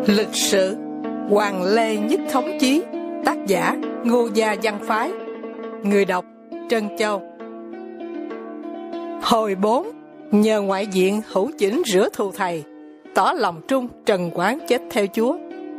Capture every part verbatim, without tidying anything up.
Lịch sử Hoàng Lê Nhất Thống Chí. Tác giả Ngô Gia Văn Phái. Người đọc Trân Châu. Hồi bốn. Nhờ ngoại diện Hữu Chỉnh rửa thù thầy, tỏ lòng trung trần quán chết theo Chúa.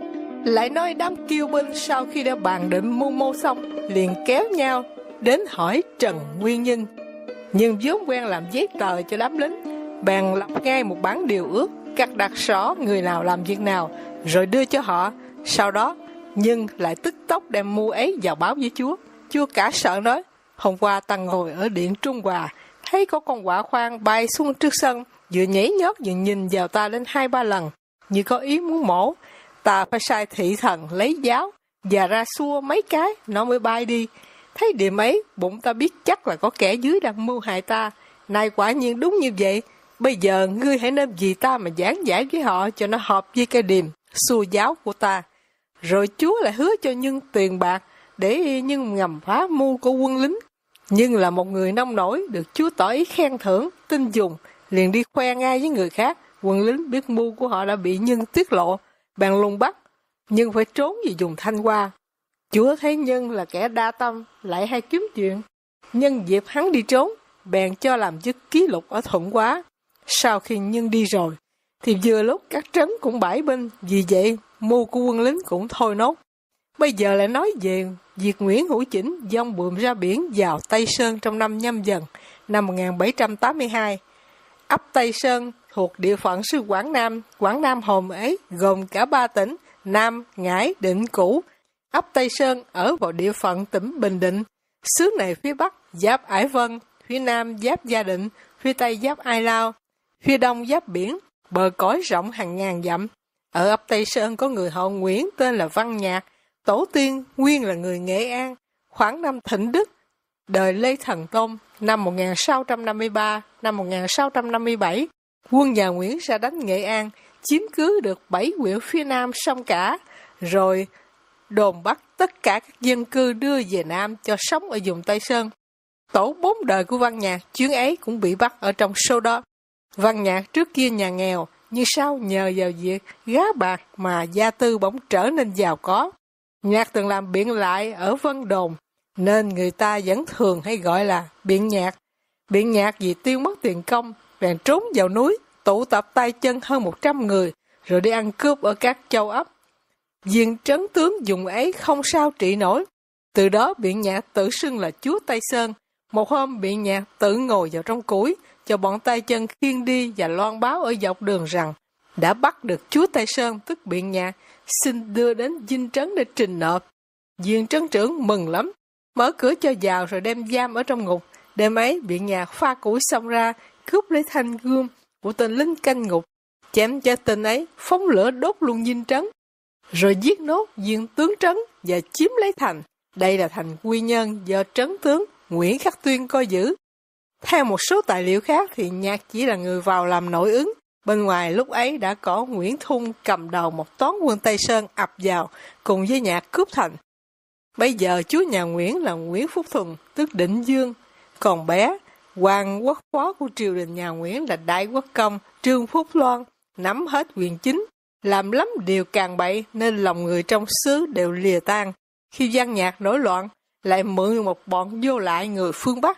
Lại nói đám kiêu binh sau khi đã bàn định mưu mô xong, liền kéo nhau đến hỏi Trần Nguyên Nhân. Nhưng vốn quen làm giấy tờ cho đám lính, bèn lập ngay một bản điều ước, cắt đặt rõ người nào làm việc nào, rồi đưa cho họ. Sau đó Nhưng lại tức tốc đem mưu ấy vào báo với Chúa. Chúa cả sợ nói: hôm qua ta ngồi ở điện Trung Hòa, thấy có con quạ khoang bay xuống trước sân, vừa nhảy nhót vừa nhìn vào ta đến hai ba lần, như có ý muốn mổ. Ta phải sai thị thần lấy giáo và ra xua mấy cái, nó mới bay đi. Thấy điểm ấy, bụng ta biết chắc là có kẻ dưới đang mưu hại ta. Này quả nhiên đúng như vậy. Bây giờ ngươi hãy nên vì ta mà giảng giải với họ cho nó hợp với cái điềm xua giáo của ta. Rồi Chúa lại hứa cho Nhân tiền bạc để Nhân ngầm phá mưu của quân lính. Nhưng là một người nông nổi, được Chúa tỏ ý khen thưởng, tin dùng, liền đi khoe ngay với người khác. Quân lính biết mưu của họ đã bị Nhân tiết lộ, bèn lùng bắt. Nhưng phải trốn về vùng Thanh Hoa. Chúa thấy Nhân là kẻ đa tâm, lại hay kiếm chuyện. Nhân dịp hắn đi trốn, bèn cho làm chức ký lục ở Thuận Hóa. Sau khi Nhân đi rồi, thì vừa lúc các trấn cũng bãi binh, vì vậy mưu của quân lính cũng thôi nốt. Bây giờ lại nói về việc Nguyễn Hữu Chỉnh dông bườm ra biển vào Tây Sơn trong năm Nhâm Dần, năm một nghìn bảy trăm tám mươi hai. Ấp Tây Sơn thuộc địa phận xứ Quảng Nam, Quảng Nam hôm ấy gồm cả ba tỉnh Nam, Ngãi, Định, Cũ. Ấp Tây Sơn ở vào địa phận tỉnh Bình Định. Xứ này phía Bắc giáp Ải Vân, phía Nam giáp Gia Định, phía Tây giáp Ai Lao, phía Đông giáp biển, bờ cõi rộng hàng ngàn dặm. Ở ấp Tây Sơn có người họ Nguyễn tên là Văn Nhạc, tổ tiên nguyên là người Nghệ An. Khoảng năm Thịnh Đức, đời Lê Thần Tôn, năm một nghìn sáu trăm năm mươi ba, năm một nghìn sáu trăm năm mươi bảy, quân nhà Nguyễn ra đánh Nghệ An, chiếm cứ được bảy huyện phía Nam sông Cả, rồi đồn bắt tất cả các dân cư đưa về Nam cho sống ở vùng Tây Sơn. Tổ bốn đời của Văn Nhạc chuyến ấy cũng bị bắt ở trong số đó. Văn Nhạc trước kia nhà nghèo, nhưng sau nhờ vào việc gá bạc mà gia tư bỗng trở nên giàu có. Nhạc từng làm biện lại ở Vân Đồn, nên người ta vẫn thường hay gọi là biện nhạc. Biện nhạc vì tiêu mất tiền công, bèn trốn vào núi, tụ tập tay chân hơn một trăm người, rồi đi ăn cướp ở các châu ấp. Viên trấn tướng dùng ấy không sao trị nổi. Từ đó biện nhạc tự xưng là chúa Tây Sơn. Một hôm biện nhạc tự ngồi vào trong củi, cho bọn tay chân khiêng đi và loan báo ở dọc đường rằng đã bắt được chúa Tây Sơn, tức biện nhạc, xin đưa đến dinh trấn để trình nộp. Viên trấn trưởng mừng lắm, mở cửa cho vào rồi đem giam ở trong ngục. Đêm ấy biện nhạc pha củi xong ra, cướp lấy thanh gươm của tên lính canh ngục, chém cho tên ấy, phóng lửa đốt luôn dinh trấn, rồi giết nốt viên tướng trấn và chiếm lấy thành. Đây là thành Quy Nhơn do trấn tướng Nguyễn Khắc Tuyên coi giữ. Theo một số tài liệu khác thì Nhạc chỉ là người vào làm nội ứng. Bên ngoài lúc ấy đã có Nguyễn Thung cầm đầu một toán quân Tây Sơn ập vào cùng với Nhạc cướp thành. Bây giờ chúa nhà Nguyễn là Nguyễn Phúc Thuần, tức Định Dương. Còn bé, quan quốc phó của triều đình nhà Nguyễn là Đại Quốc Công Trương Phúc Loan, nắm hết quyền chính, làm lắm điều càng bậy nên lòng người trong xứ đều lìa tan. Khi Văn Nhạc nổi loạn, lại mượn một bọn vô lại người phương Bắc.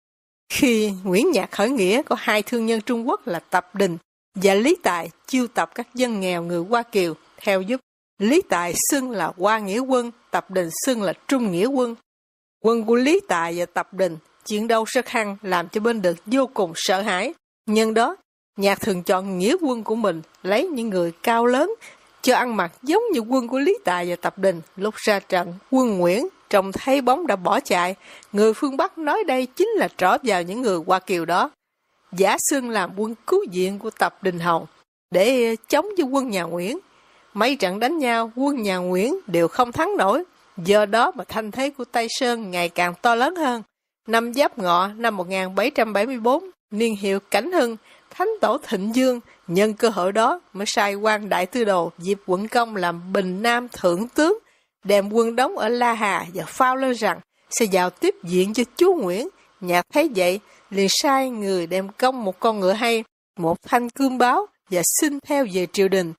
Khi Nguyễn Nhạc khởi nghĩa, có hai thương nhân Trung Quốc là Tập Đình và Lý Tài chiêu tập các dân nghèo người Hoa Kiều theo giúp. Lý Tài xưng là Hoa Nghĩa Quân, Tập Đình xưng là Trung Nghĩa Quân. Quân của Lý Tài và Tập Đình chiến đấu rất hăng, làm cho bên địch vô cùng sợ hãi. Nhân đó, Nhạc thường chọn nghĩa quân của mình, lấy những người cao lớn, cho ăn mặc giống như quân của Lý Tài và Tập Đình. Lúc ra trận, quân Nguyễn trông thấy bóng đã bỏ chạy. Người phương Bắc nói đây chính là trỏ vào những người Hoa Kiều đó. Giả xưng làm quân cứu viện của Tập Đình Hầu để chống với quân nhà Nguyễn. Mấy trận đánh nhau, quân nhà Nguyễn đều không thắng nổi. Do đó mà thanh thế của Tây Sơn ngày càng to lớn hơn. Năm Giáp Ngọ năm một nghìn bảy trăm bảy mươi bốn, niên hiệu Cảnh Hưng, Thánh tổ Thịnh Dương nhân cơ hội đó mới sai quan đại tư đồ Diệp Quận Công làm Bình Nam thượng tướng, đem quân đóng ở La Hà và phao lên rằng sẽ vào tiếp viện cho chúa Nguyễn. Nhạc thấy vậy liền sai người đem công một con ngựa hay, một thanh cương báo và xin theo về triều đình.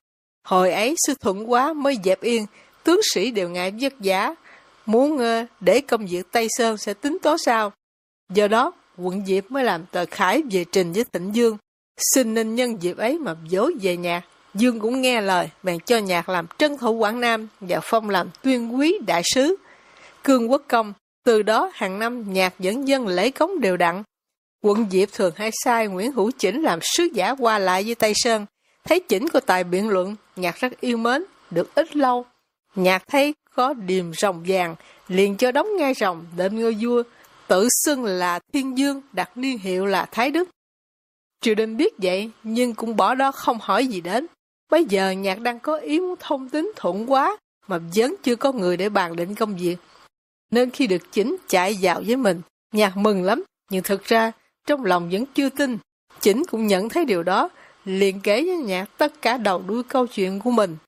Hồi ấy sư thuận quá mới dẹp yên, tướng sĩ đều ngại vất vả, muốn uh, để công việc Tây Sơn sẽ tính tố sao. Do đó, quận Diệp mới làm tờ khải về trình với Tịnh Dương, xin nên nhân dịp ấy mà dỗ về Nhạc. Dương cũng nghe lời, bèn cho Nhạc làm trân thủ Quảng Nam và phong làm tuyên quý đại sứ, cương quốc công. Từ đó hàng năm Nhạc vẫn dâng lễ cống đều đặn. Quận Diệp thường hay sai Nguyễn Hữu Chỉnh làm sứ giả qua lại với Tây Sơn. Thấy Chỉnh có tài biện luận, Nhạc rất yêu mến, được ít lâu. Nhạc thấy có điềm rồng vàng, liền cho đóng ngai rồng đệm ngôi vua, tự xưng là Thiên Dương, đặt niên hiệu là Thái Đức. Triều đình biết vậy, nhưng cũng bỏ đó không hỏi gì đến. Bây giờ Nhạc đang có ý muốn thông tín Thuận quá, mà vẫn chưa có người để bàn định công việc. Nên khi được Chỉnh chạy vào với mình, Nhạc mừng lắm, nhưng thực ra trong lòng vẫn chưa tin. Chỉnh cũng nhận thấy điều đó, liền kể với Nhạc tất cả đầu đuôi câu chuyện của mình.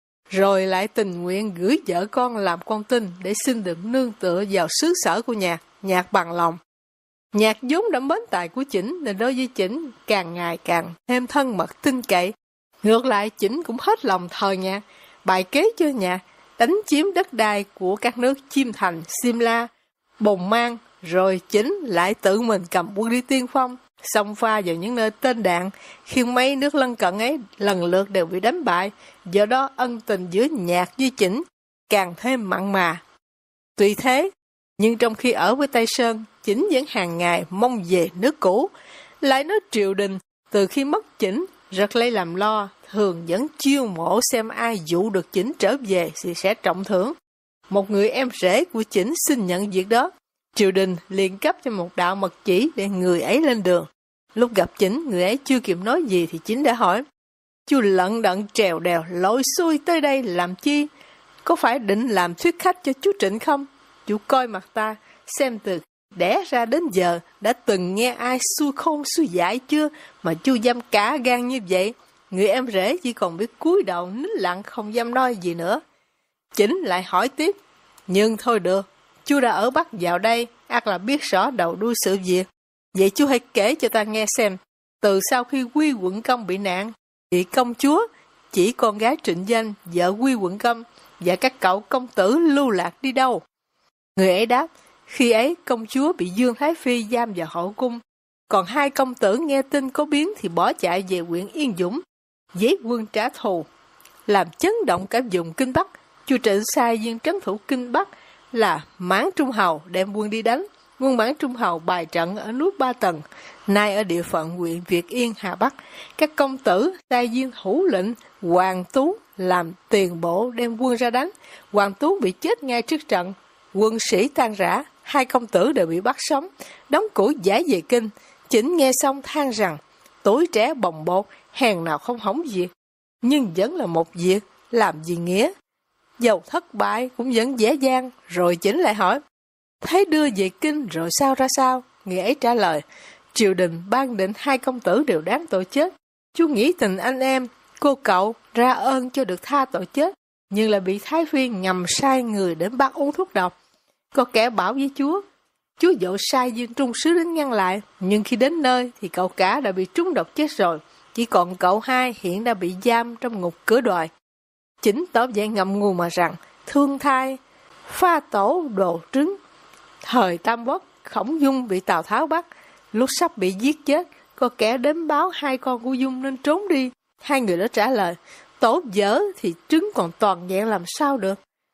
Rồi lại tình nguyện gửi vợ con làm con tin để xin được nương tựa vào xứ sở của Nhạc. Nhạc bằng lòng. Nhạc vốn đã mến tài của Chỉnh nên đối với Chỉnh càng ngày càng thêm thân mật tin cậy. Ngược lại Chỉnh cũng hết lòng thờ Nhạc, bài kế cho Nhạc đánh chiếm đất đai của các nước Chiêm Thành, Simla, Bồng Mang, rồi Chỉnh lại tự mình cầm quân đi tiên phong, xông pha vào những nơi tên đạn, khiến mấy nước lân cận ấy lần lượt đều bị đánh bại. Do đó ân tình giữa Nhạc với Chỉnh càng thêm mặn mà. Tuy thế, nhưng trong khi ở với Tây Sơn, Chỉnh vẫn hàng ngày mong về nước cũ. Lại nói triều đình, từ khi mất Chỉnh, rất lấy làm lo, thường vẫn chiêu mộ xem ai dụ được Chỉnh trở về thì sẽ trọng thưởng. Một người em rể của Chỉnh xin nhận việc đó. Triều đình liền cấp cho một đạo mật chỉ để người ấy lên đường. Lúc gặp Chỉnh, người ấy chưa kịp nói gì thì Chỉnh đã hỏi: "Chú lận đận trèo đèo lội xuôi tới đây làm chi? Có phải định làm thuyết khách cho chú Trịnh không? Chú coi mặt ta, xem từ đẻ ra đến giờ đã từng nghe ai xuôi khôn xuôi dại chưa mà chú dám cả gan như vậy?" Người em rể chỉ còn biết cúi đầu nín lặng không dám nói gì nữa. Chỉnh lại hỏi tiếp: "Nhưng thôi được, chú đã ở Bắc vào đây, ắt là biết rõ đầu đuôi sự việc. Vậy chú hãy kể cho ta nghe xem, từ sau khi Quy Quận Công bị nạn, thì công chúa, chỉ con gái Trịnh Danh, vợ Quy Quận Công, và các cậu công tử lưu lạc đi đâu?" Người ấy đáp: "Khi ấy công chúa bị Dương Thái Phi giam vào hậu cung, còn hai công tử nghe tin có biến thì bỏ chạy về huyện Yên Dũng, giết quân trả thù, làm chấn động cả vùng Kinh Bắc. Chu Trịnh sai viên trấn thủ Kinh Bắc là Mãn Trung Hầu đem quân đi đánh. Quân Mãn Trung Hầu bài trận ở núi Ba Tầng, nay ở địa phận huyện Việt Yên, Hà Bắc. Các công tử sai viên thủ lĩnh Hoàng Tú làm tiền bộ đem quân ra đánh. Hoàng Tú bị chết ngay trước trận, quân sĩ tan rã, hai công tử đều bị bắt sống, đóng củi giải về kinh. Chỉnh nghe xong than rằng tuổi trẻ bồng bột, hèn nào không hỏng việc, nhưng vẫn là một việc, làm gì nghĩa. Dầu thất bại cũng vẫn dễ dàng. Rồi Chỉnh lại hỏi: "Thế đưa về kinh rồi sao ra sao?" Người ấy trả lời: "Triều đình ban định hai công tử đều đáng tội chết. Chú nghĩ tình anh em, cô cậu ra ơn cho được tha tội chết, nhưng lại bị Thái Phi ngầm sai người đến bắt uống thuốc độc. Có kẻ bảo với chúa, chúa dội sai viên trung sứ đến ngăn lại, nhưng khi đến nơi thì cậu cả đã bị trúng độc chết rồi. Chỉ còn cậu hai hiện đã bị giam trong ngục cửa đòi." Chỉnh tỏ vẻ ngậm ngùi mà rằng: "Thương thai, pha tổ đồ trứng. Thời Tam Quốc, Khổng Dung bị Tào Tháo bắt, lúc sắp bị giết chết, có kẻ đến báo hai con của Dung nên trốn đi. Hai người đó trả lời: tổ dở thì trứng còn toàn vẹn làm sao được."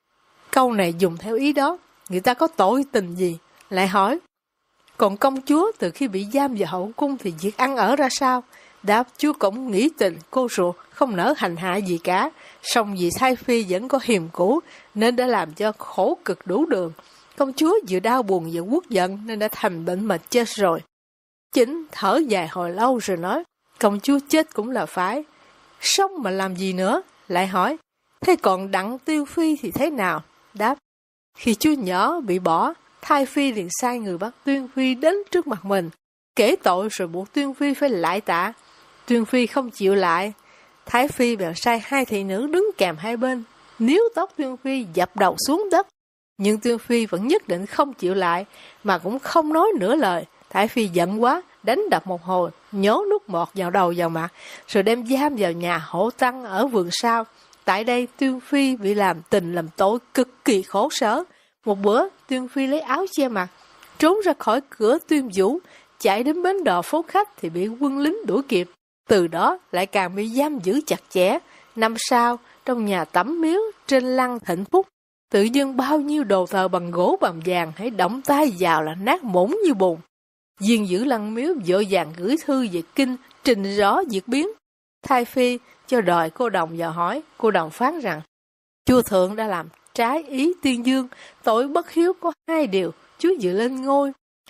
Câu này dùng theo ý đó, người ta có tội tình gì? Lại hỏi: "Còn công chúa từ khi bị giam vào hậu cung thì việc ăn ở ra sao?" Đáp: "Chúa cũng nghĩ tình cô ruột, không nỡ hành hạ gì cả. Song vì Thái Phi vẫn có hiềm cũ nên đã làm cho khổ cực đủ đường. Công chúa vừa đau buồn vừa uất giận nên đã thành bệnh mà chết rồi." Chỉnh thở dài hồi lâu rồi nói: "Công chúa chết cũng là phải, sống mà làm gì nữa?" Lại hỏi: "Thế còn Đặng Tiêu Phi thì thế nào?" Đáp: "Khi chú nhỏ bị bỏ, Thái Phi liền sai người bắt Tuyên Phi đến trước mặt mình, kể tội rồi buộc Tuyên Phi phải lại tạ. Tuyên Phi không chịu lại, Thái Phi bèn sai hai thị nữ đứng kèm hai bên, níu tóc Tuyên Phi dập đầu xuống đất. Nhưng Tuyên Phi vẫn nhất định không chịu lại, mà cũng không nói nửa lời. Thái Phi giận quá, đánh đập một hồi, nhố nước bọt vào đầu vào mặt, rồi đem giam vào nhà Hổ Tăng ở vườn sau. Tại đây Tuyên Phi bị làm tình làm tội cực kỳ khổ sở. Một bữa, Tuyên Phi lấy áo che mặt, trốn ra khỏi cửa Tuyên Vũ, chạy đến bến đò phố khách thì bị quân lính đuổi kịp. Từ đó lại càng bị giam giữ chặt chẽ. Năm sau, trong nhà Tẩm Miếu trên lăng Thịnh Phúc, tự dưng bao nhiêu đồ thờ bằng gỗ bằng vàng, hãy động tay vào là nát mỗng như bùn. Viên giữ lăng miếu vội vàng gửi thư về kinh trình rõ việc biến. Thái Phi cho đòi cô đồng vào hỏi. Cô đồng phán rằng chúa thượng đã làm trái ý Tiên Dương, tội bất hiếu có hai điều: chúa dự lên ngôi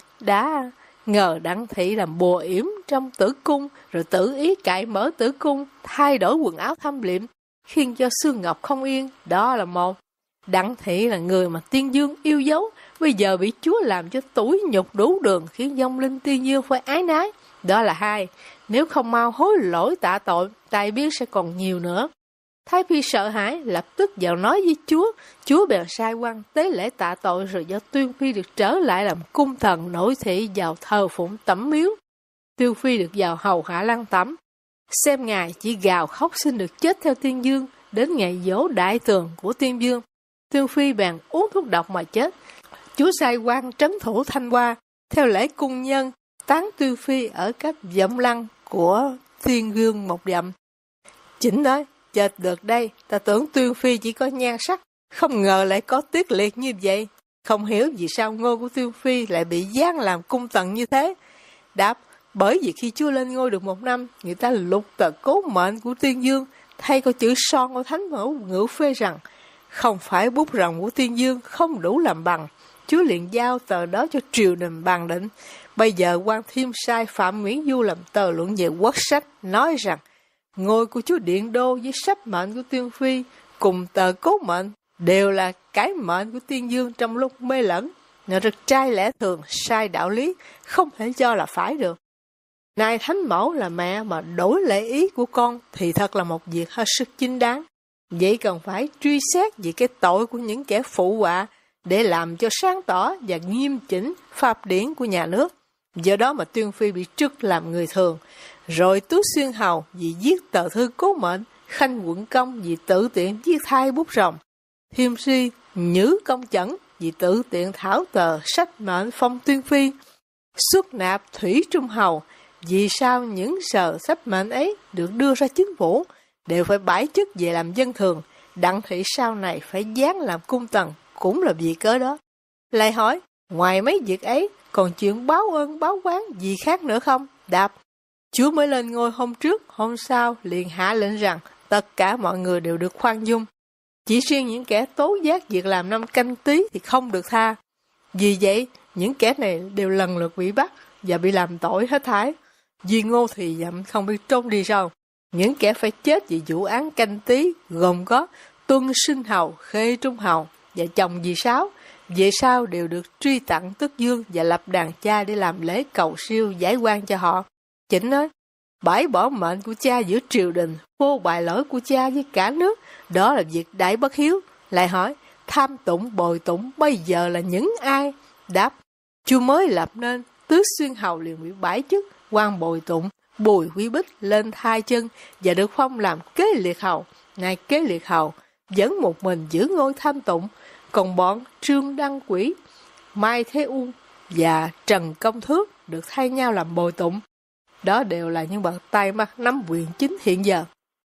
đã ngờ Đặng Thị làm bùa yểm trong tử cung, rồi tự ý cạy mở tử cung, thay đổi quần áo thâm liệm, khiến cho xương ngọc không yên. Đó là một. Đặng Thị là người mà Tiên Dương yêu dấu, bây giờ bị chúa làm cho tủi nhục đủ đường, khiến vong linh Tiên Dương phải ái nái. Đó là hai. Nếu không mau hối lỗi tạ tội, tai biến sẽ còn nhiều nữa. Thái Phi sợ hãi, lập tức vào nói với chúa. Chúa bèn sai quan tế lễ tạ tội, rồi do Tuyên Phi được trở lại làm cung thần nội thị vào thờ phụng Tẩm Miếu. Tuyên Phi được vào hầu hạ lăng Tẩm. Xem ngài chỉ gào khóc xin được chết theo Tiên Dương. Đến ngày dỗ đại tường của Tiên Dương, Tuyên Phi bèn uống thuốc độc mà chết. Chúa sai quan trấn thủ Thanh Hoa, theo lễ cung nhân, táng Tuyên Phi ở cách dặm lăng của Thiên Dương một dặm. Chỉnh nói, chết được đây, ta tưởng Tuyên Phi chỉ có nhan sắc, không ngờ lại có tiết liệt như vậy. Không hiểu vì sao ngôi của Tuyên Phi lại bị giáng làm cung tần như thế. Đáp, bởi vì khi chúa lên ngôi được một năm, người ta lục tờ cố mệnh của Tiên Dương, thay có chữ son của Thánh Mẫu ngữ phê rằng, không phải bút rồng của Tiên Dương không đủ làm bằng. Chúa liền giao tờ đó cho triều đình bàn định. Bây giờ quan Thiêm sai Phạm Nguyễn Du làm tờ luận về quốc sách, nói rằng ngôi của chúa Điện Đô với sắp mệnh của Tuyên Phi cùng tờ cố mệnh đều là cái mệnh của Tiên Dương trong lúc mê lẫn. Nó rất trai lẽ thường, sai đạo lý, không thể cho là phải được. Nay Thánh Mẫu là mẹ mà đổi lệ ý của con thì thật là một việc hết sức chính đáng. Vậy cần phải truy xét về cái tội của những kẻ phụ họa để làm cho sáng tỏ và nghiêm chỉnh pháp điển của nhà nước. Do đó mà Tuyên Phi bị trức làm người thường. Rồi Tú Xuyên Hầu vì viết tờ thư cố mệnh, Khanh Quận Công vì tự tiện viết thay bút rồng, Thiêm Si Nhữ Công Chẩn vì tự tiện thảo tờ sách mệnh phong Tuyên Phi, Xuất Nạp Thủy Trung Hầu vì sao những sờ sách mệnh ấy được đưa ra chính phủ đều phải bãi chức về làm dân thường. Đặng Thị sau này phải giáng làm cung tần cũng là vì cớ đó. Lại hỏi, ngoài mấy việc ấy còn chuyện báo ơn báo quán gì khác nữa không? Đáp, chúa mới lên ngôi hôm trước, hôm sau liền hạ lệnh rằng tất cả mọi người đều được khoan dung. Chỉ riêng những kẻ tố giác việc làm năm Canh Tý thì không được tha. Vì vậy, những kẻ này đều lần lượt bị bắt và bị làm tội hết thảy. Vì Ngô thì dặm không biết trốn đi đâu. Những kẻ phải chết vì vụ án Canh Tý gồm có Tuân Sinh Hầu, Khê Trung Hầu và chồng dì Sáu. Về sau đều được truy tặng tước dương và lập đàn cha để làm lễ cầu siêu giải oan cho họ. Chỉnh nói, bãi bỏ mệnh của cha giữa triều đình, vô bài lỗi của cha với cả nước, đó là việc đại bất hiếu. Lại hỏi, tham tụng bồi tụng bây giờ là những ai? Đáp, chúa mới lập nên Tứ Xuyên Hầu liền bị bãi chức, quan bồi tụng Bùi Quý Bích lên thay chân và được phong làm kế liệt hầu. Nay kế liệt hầu vẫn một mình giữ ngôi tham tụng, còn bọn Trương Đăng Quỷ, Mai Thế Uông và Trần Công Thước được thay nhau làm bồi tụng. Đó đều là những bậc tay mắt nắm quyền chính hiện giờ.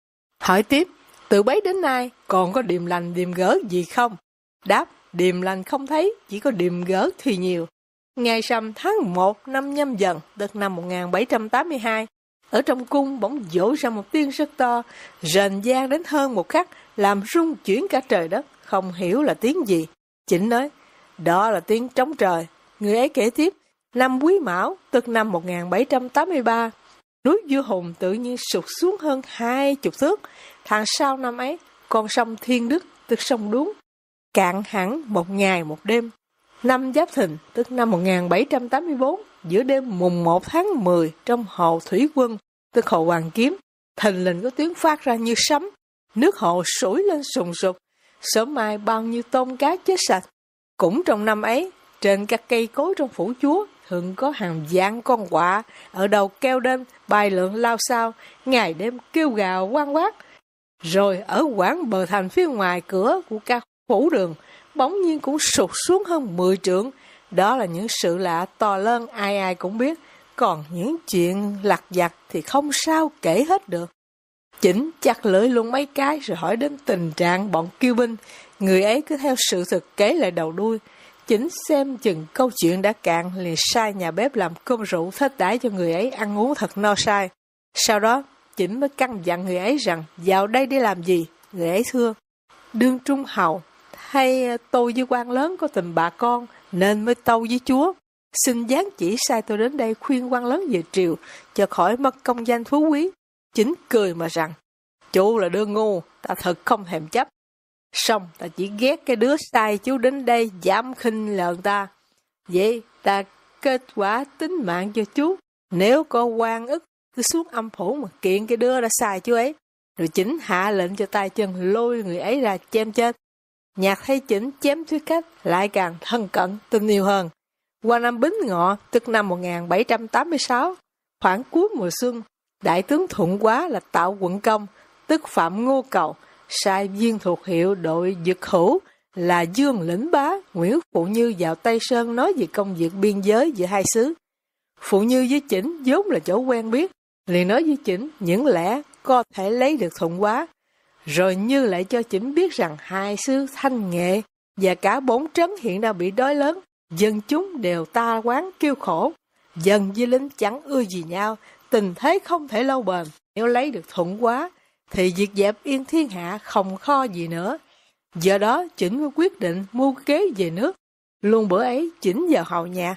Hỏi tiếp, từ bấy đến nay còn có điềm lành điềm gỡ gì không? Đáp, điềm lành không thấy, chỉ có điềm gỡ thì nhiều. Ngày rằm tháng một năm Nhâm Dần, tức năm một nghìn bảy trăm tám mươi hai, ở trong cung bỗng dỗ ra một tiếng rất to, rền vang đến hơn một khắc, làm rung chuyển cả trời đất, không hiểu là tiếng gì. Chỉnh nói, đó là tiếng trống trời. Người ấy kể tiếp, năm Quý Mão, tức năm một nghìn bảy trăm tám mươi ba, núi Vua Hùng tự nhiên sụt xuống hơn hai chục thước. Tháng sau năm ấy, con sông Thiên Đức, tức sông Đuống, cạn hẳn một ngày một đêm. Năm Giáp Thìn, tức năm một nghìn bảy trăm tám mươi bốn, giữa đêm mùng một tháng mười, trong hồ Thủy Quân, tức hồ Hoàng Kiếm, thình lình có tiếng phát ra như sấm, nước hồ sủi lên sùng sục, sớm mai bao nhiêu tôm cá chết sạch. Cũng trong năm ấy, trên các cây cối trong phủ chúa, thường có hàng vạn con quạ, ở đầu keo đên, bay lượn lao sao, ngày đêm kêu gào oan quát. Rồi ở quãng bờ thành phía ngoài cửa của các phủ đường, bỗng nhiên cũng sụt xuống hơn mười trượng. Đó là những sự lạ to lớn ai ai cũng biết, còn những chuyện lặt vặt thì không sao kể hết được. Chỉnh chặt lưỡi luôn mấy cái rồi hỏi đến tình trạng bọn kiêu binh. Người ấy cứ theo sự thực kể lại đầu đuôi. Chỉnh xem chừng câu chuyện đã cạn, liền sai nhà bếp làm cơm rượu thết đãi cho người ấy ăn uống thật no say. Sau đó Chỉnh mới căn dặn người ấy rằng vào đây để làm gì. Người ấy thưa: đương trung hầu, hay tôi với quan lớn có tình bà con nên mới tâu với chúa. Xin giáng chỉ sai tôi đến đây khuyên quan lớn về triều, cho khỏi mất công danh phú quý. Chỉnh cười mà rằng: chú là đứa ngu, ta thật không thèm chấp. Xong ta chỉ ghét cái đứa sai chú đến đây dám khinh lợn ta. Vậy ta kết quả tính mạng cho chú. Nếu có oan ức, cứ xuống âm phủ mà kiện cái đứa đã sai chú ấy. Rồi Chỉnh hạ lệnh cho tay chân lôi người ấy ra chém chết. Nhạc thấy Chỉnh chém thuyết cách lại càng thân cận, tình yêu hơn. Qua năm Bính Ngọ, tức năm một nghìn bảy trăm tám mươi sáu, khoảng cuối mùa xuân, đại tướng Thuận Quá là Tạo Quận Công, tức Phạm Ngô Cầu, sai viên thuộc hiệu đội Dực Hữu là Dương Lĩnh Bá, Nguyễn Phụ Như vào Tây Sơn nói về công việc biên giới giữa hai xứ. Phụ Như với Chỉnh vốn là chỗ quen biết, liền nói với Chỉnh những lẽ có thể lấy được Thuận Quá. Rồi Như lại cho Chỉnh biết rằng hai xứ Thanh Nghệ và cả bốn trấn hiện đang bị đói lớn, dân chúng đều ta quán kêu khổ. Dân với lính chẳng ưa gì nhau, tình thế không thể lâu bền. Nếu lấy được Thuận Quá, thì việc dẹp yên thiên hạ không khó gì nữa. Do đó Chỉnh mới quyết định mưu kế về nước. Luôn bữa ấy Chỉnh vào hầu nhà,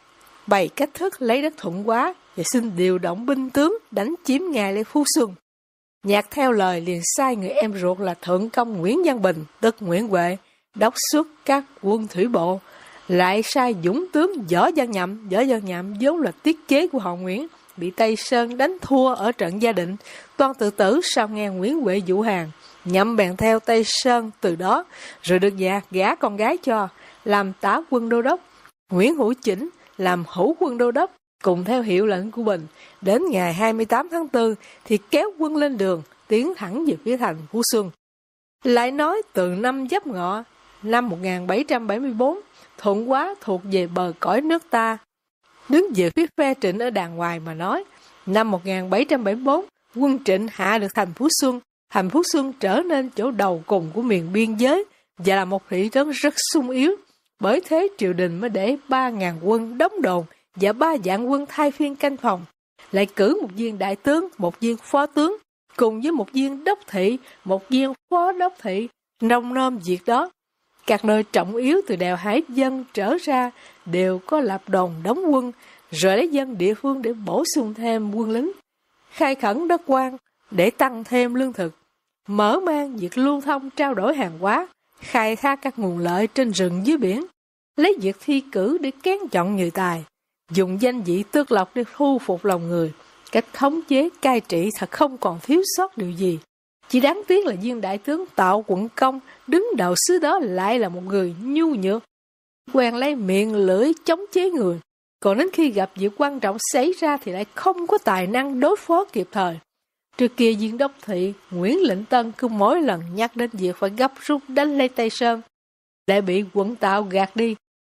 bày cách thức lấy đất Thuận Quá và xin điều động binh tướng đánh chiếm ngài Lê Phú Xuân. Nhạc theo lời liền sai người em ruột là Thượng Công Nguyễn Văn Bình, tức Nguyễn Huệ, đốc xuất các quân thủy bộ. Lại sai dũng tướng Võ Văn Nhậm. Võ Văn Nhậm vốn là tiết chế của họ Nguyễn, bị Tây Sơn đánh thua ở trận Gia Định, toan tự tử sau nghe Nguyễn Huệ dụ hàng. Nhậm bèn theo Tây Sơn từ đó, rồi được nhà gả con gái cho, làm tả quân đô đốc. Nguyễn Hữu Chỉnh làm hữu quân đô đốc, cùng theo hiệu lệnh của Bình. Đến ngày hai mươi tám tháng tư thì kéo quân lên đường, tiến thẳng về phía thành Phú Xuân. Lại nói từ năm Giáp Ngọ, năm một nghìn bảy trăm bảy mươi tư, Thuận Quá thuộc về bờ cõi nước ta. Đứng về phía phe Trịnh ở đàng ngoài mà nói, năm một nghìn bảy trăm bảy mươi tư, quân Trịnh hạ được thành Phú Xuân. Thành Phú Xuân trở nên chỗ đầu cùng của miền biên giới và là một thị trấn rất sung yếu. Bởi thế triều đình mới để ba ngàn quân đóng đồn và ba vạn quân thay phiên canh phòng. Lại cử một viên đại tướng, một viên phó tướng, cùng với một viên đốc thị, một viên phó đốc thị, nông nôm việc đó. Các nơi trọng yếu từ đèo Hải Vân trở ra đều có lập đồn đóng quân, rồi lấy dân địa phương để bổ sung thêm quân lính. Khai khẩn đất quan để tăng thêm lương thực, mở mang việc lưu thông trao đổi hàng hóa, khai thác các nguồn lợi trên rừng dưới biển, lấy việc thi cử để kén chọn người tài, dùng danh vị tước lộc để thu phục lòng người. Cách khống chế cai trị thật không còn thiếu sót điều gì. Chỉ đáng tiếc là viên đại tướng Tạo Quận Công đứng đầu xứ đó lại là một người nhu nhược, quen lấy miệng lưỡi chống chế người. Còn đến khi gặp việc quan trọng xảy ra thì lại không có tài năng đối phó kịp thời. Trước kia viên đốc thị Nguyễn Lệnh Tân cứ mỗi lần nhắc đến việc phải gấp rút đánh lấy Tây Sơn, lại bị quận Tạo gạt đi.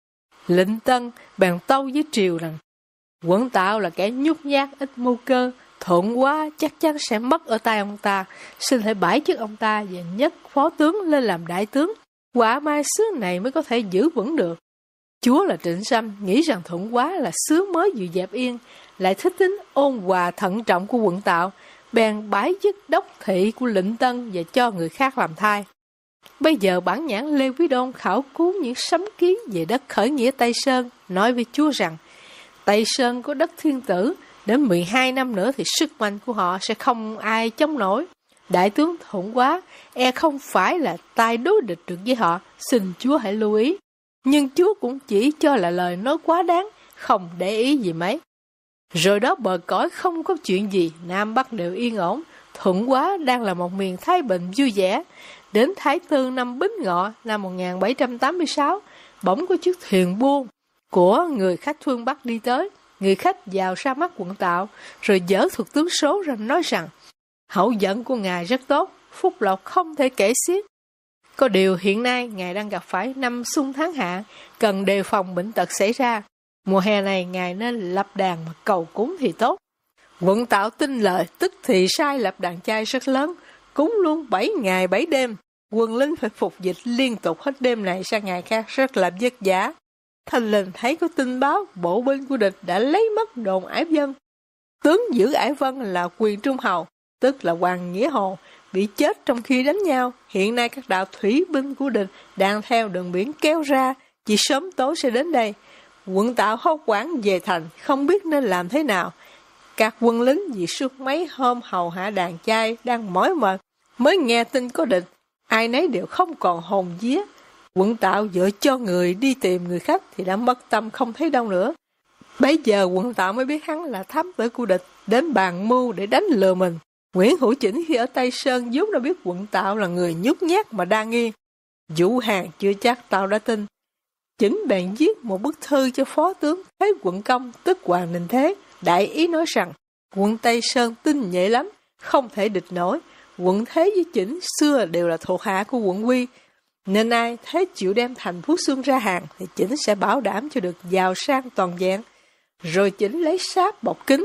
Lệnh Tân bèn tâu với triều rằng quận Tạo là kẻ nhút nhát ít mưu cơ, Thuận Quá chắc chắn sẽ mất ở tay ông ta, xin hãy bãi chức ông ta và nhất phó tướng lên làm đại tướng, quả mai xứ này mới có thể giữ vững được. Chúa là Trịnh Sâm nghĩ rằng Thuận Quá là xứ mới vừa dẹp yên, lại thích tính ôn hòa thận trọng của quận Tạo, bèn bãi chức đốc thị của Lệnh Tân và cho người khác làm thay. Bây giờ bản nhãn Lê Quý Đôn khảo cứu những sấm ký về đất khởi nghĩa Tây Sơn, nói với chúa rằng Tây Sơn có đất thiên tử, đến mười hai năm nữa thì sức mạnh của họ sẽ không ai chống nổi. Đại tướng Thuận Quá e không phải là tay đối địch được với họ, xin chúa hãy lưu ý. Nhưng chúa cũng chỉ cho là lời nói quá đáng, không để ý gì mấy. Rồi đó bờ cõi không có chuyện gì, Nam Bắc đều yên ổn. Thuận Quá đang là một miền thái bình vui vẻ. Đến Thái Tư năm Bính Ngọ năm một nghìn bảy trăm tám mươi sáu, bỗng có chiếc thuyền buôn của người khách phương Bắc đi tới. Người khách vào ra mắt Quận Tạo, rồi dở thuật tướng số ra nói rằng hậu vận của ngài rất tốt, phúc lộc không thể kể xiết. Có điều hiện nay ngài đang gặp phải năm xuân tháng hạ, cần đề phòng bệnh tật xảy ra. Mùa hè này ngài nên lập đàn mà cầu cúng thì tốt. Quận Tạo tin lời, tức thì sai lập đàn chay rất lớn, cúng luôn bảy ngày bảy đêm. Quân lính phải phục dịch liên tục hết đêm này sang ngày khác, rất là vất vả. Thanh Linh thấy có tin báo bộ binh của địch đã lấy mất đồn Ải Vân. Tướng giữ Ải Vân là Quyền Trung Hầu, tức là Hoàng Nghĩa Hồ, bị chết trong khi đánh nhau. Hiện nay các đạo thủy binh của địch đang theo đường biển kéo ra, chỉ sớm tối sẽ đến đây. Quận Tạo hốt hoảng về thành, không biết nên làm thế nào. Các quân lính vì suốt mấy hôm hầu hạ đàn chay đang mỏi mệt, mới nghe tin có địch, ai nấy đều không còn hồn vía. Quận Tạo dựa cho người đi tìm người khách thì đã mất tâm không thấy đâu nữa. Bấy giờ Quận Tạo mới biết hắn là thám tử của địch, đến bàn mưu để đánh lừa mình. Nguyễn Hữu Chỉnh khi ở Tây Sơn vốn đã biết Quận Tạo là người nhút nhát mà đa nghi. Vũ Hàn chưa chắc Tạo đã tin. Chỉnh bèn viết một bức thư cho phó tướng Thế Quận Công, tức Hoàng Ninh Thế, đại ý nói rằng quận Tây Sơn tinh nhuệ lắm, không thể địch nổi. Quận Thế với Chỉnh xưa đều là thuộc hạ của quận Quy, nên ai Thế chịu đem thành Phú Xuân ra hàng thì Chỉnh sẽ bảo đảm cho được giàu sang toàn vẹn. Rồi Chỉnh lấy sáp bọc kính.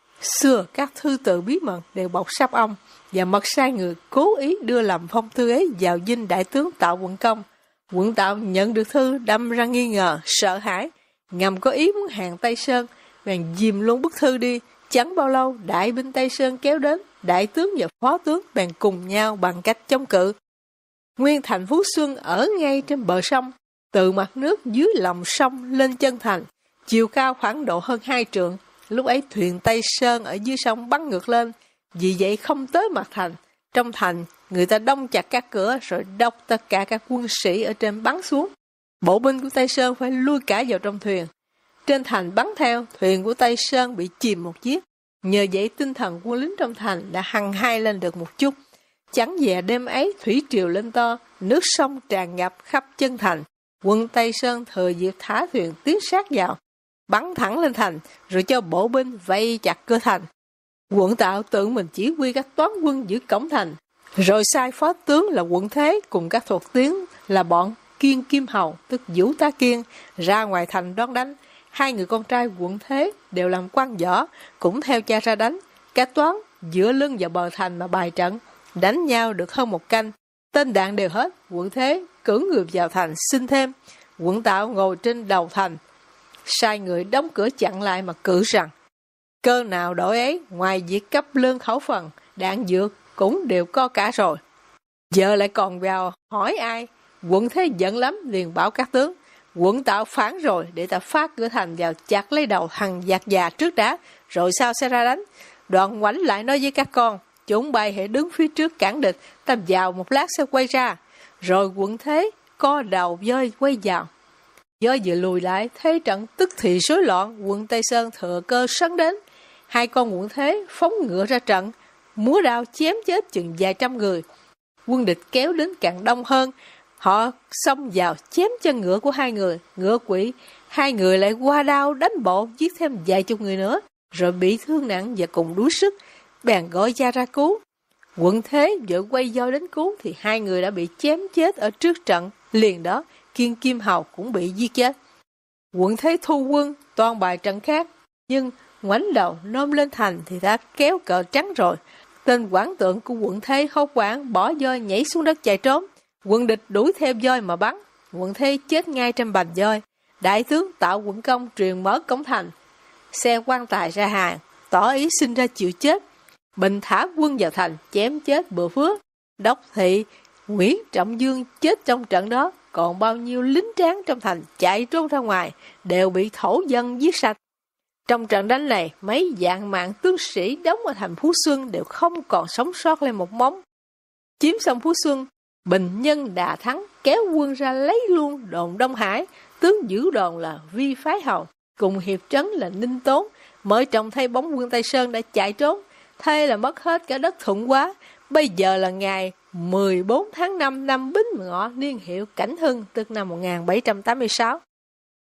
Xưa các thư từ bí mật đều bọc sáp ong, và mật sai người cố ý đưa làm phong thư ấy vào dinh đại tướng Tạo Quận Công. Quận Tạo nhận được thư đâm ra nghi ngờ, sợ hãi, ngầm có ý muốn hàng Tây Sơn, bèn dìm luôn bức thư đi. Chẳng bao lâu đại binh Tây Sơn kéo đến, đại tướng và phó tướng bèn cùng nhau bằng cách chống cự. Nguyên thành Phú Xuân ở ngay trên bờ sông, từ mặt nước dưới lòng sông lên chân thành, chiều cao khoảng độ hơn hai trượng. Lúc ấy thuyền Tây Sơn ở dưới sông bắn ngược lên, vì vậy không tới mặt thành. Trong thành, người ta đóng chặt các cửa rồi đốc tất cả các quân sĩ ở trên bắn xuống. Bộ binh của Tây Sơn phải lui cả vào trong thuyền. Trên thành bắn theo, thuyền của Tây Sơn bị chìm một chiếc. Nhờ vậy tinh thần quân lính trong thành đã hăng hai lên được một chút. Chẳng dè đêm ấy thủy triều lên to, nước sông tràn ngập khắp chân thành. Quân Tây Sơn thừa dịp thả thuyền tiến sát vào, bắn thẳng lên thành, rồi cho bộ binh vây chặt cửa thành. Quận Tạo tự mình chỉ huy các toán quân giữ cổng thành, rồi sai phó tướng là Quận Thế cùng các thuộc tướng là bọn Kiên Kim Hầu, tức Vũ Tá Kiên, ra ngoài thành đón đánh. Hai người con trai Quận Thế đều làm quan võ, cũng theo cha ra đánh. Cả toán dựa lưng vào bờ thành mà bài trận, đánh nhau được hơn một canh. Tên đạn đều hết, Quận Thế cưỡng người vào thành xin thêm. Quận Tạo ngồi trên đầu thành, sai người đóng cửa chặn lại mà cự rằng cơ nào đổi ấy, ngoài việc cấp lương khẩu phần, đạn dược cũng đều có cả rồi. Giờ lại còn vào hỏi ai? Quận Thế giận lắm, liền bảo các tướng: Quận Tạo phản rồi, để ta phá cửa thành vào chặt lấy đầu thằng giặc già trước đã, rồi sao sẽ ra đánh. Đoạn ngoảnh lại nói với các con: chúng bay hãy đứng phía trước cản địch, ta vào một lát sẽ quay ra. Rồi Quận Thế co đầu voi quay vào. Do vừa lùi lại, thế trận tức thì rối loạn. Quận Tây Sơn thừa cơ sấn đến. Hai con Quận Thế phóng ngựa ra trận, múa đao chém chết chừng vài trăm người. Quân địch kéo đến càng đông hơn, họ xông vào chém chân ngựa của hai người, ngựa quỵ. Hai người lại qua đao đánh bộ, giết thêm vài chục người nữa, rồi bị thương nặng và cùng đuối sức. Bèn gọi cha ra cứu. Quận Thế vội quay voi đến cứu thì hai người đã bị chém chết ở trước trận. Liền đó Kiên Kim Hầu cũng bị giết chết. Quận Thế thu quân toàn bài trận khác, nhưng ngoảnh đầu nôm lên thành thì đã kéo cờ trắng rồi. Tên quản tượng của Quận Thế hốt hoảng bỏ voi nhảy xuống đất chạy trốn. Quân địch đuổi theo voi mà bắn, Quận Thế chết ngay trên bành voi. Đại tướng Tạo Quận Công truyền mở cổng thành, xe quan tài ra hàng, tỏ ý xin ra chịu chết. Bình thả quân vào thành, chém chết bừa phứa. Đốc thị Nguyễn Trọng Dương chết trong trận đó, còn bao nhiêu lính tráng trong thành chạy trốn ra ngoài đều bị thổ dân giết sạch. Trong trận đánh này, mấy vạn mạng tướng sĩ đóng ở thành Phú Xuân đều không còn sống sót lên một móng. Chiếm xong Phú Xuân, Bình Nhân đà thắng, kéo quân ra lấy luôn đồn Đông Hải. Tướng giữ đồn là Vi Phái Hầu, cùng hiệp trấn là Ninh Tốn, mới trông thấy bóng quân Tây Sơn đã chạy trốn, thế là mất hết cả đất Thuận Hóa. Bây giờ là ngày mười bốn tháng năm năm Bính Ngọ, niên hiệu Cảnh Hưng, tức năm một nghìn bảy trăm tám mươi sáu.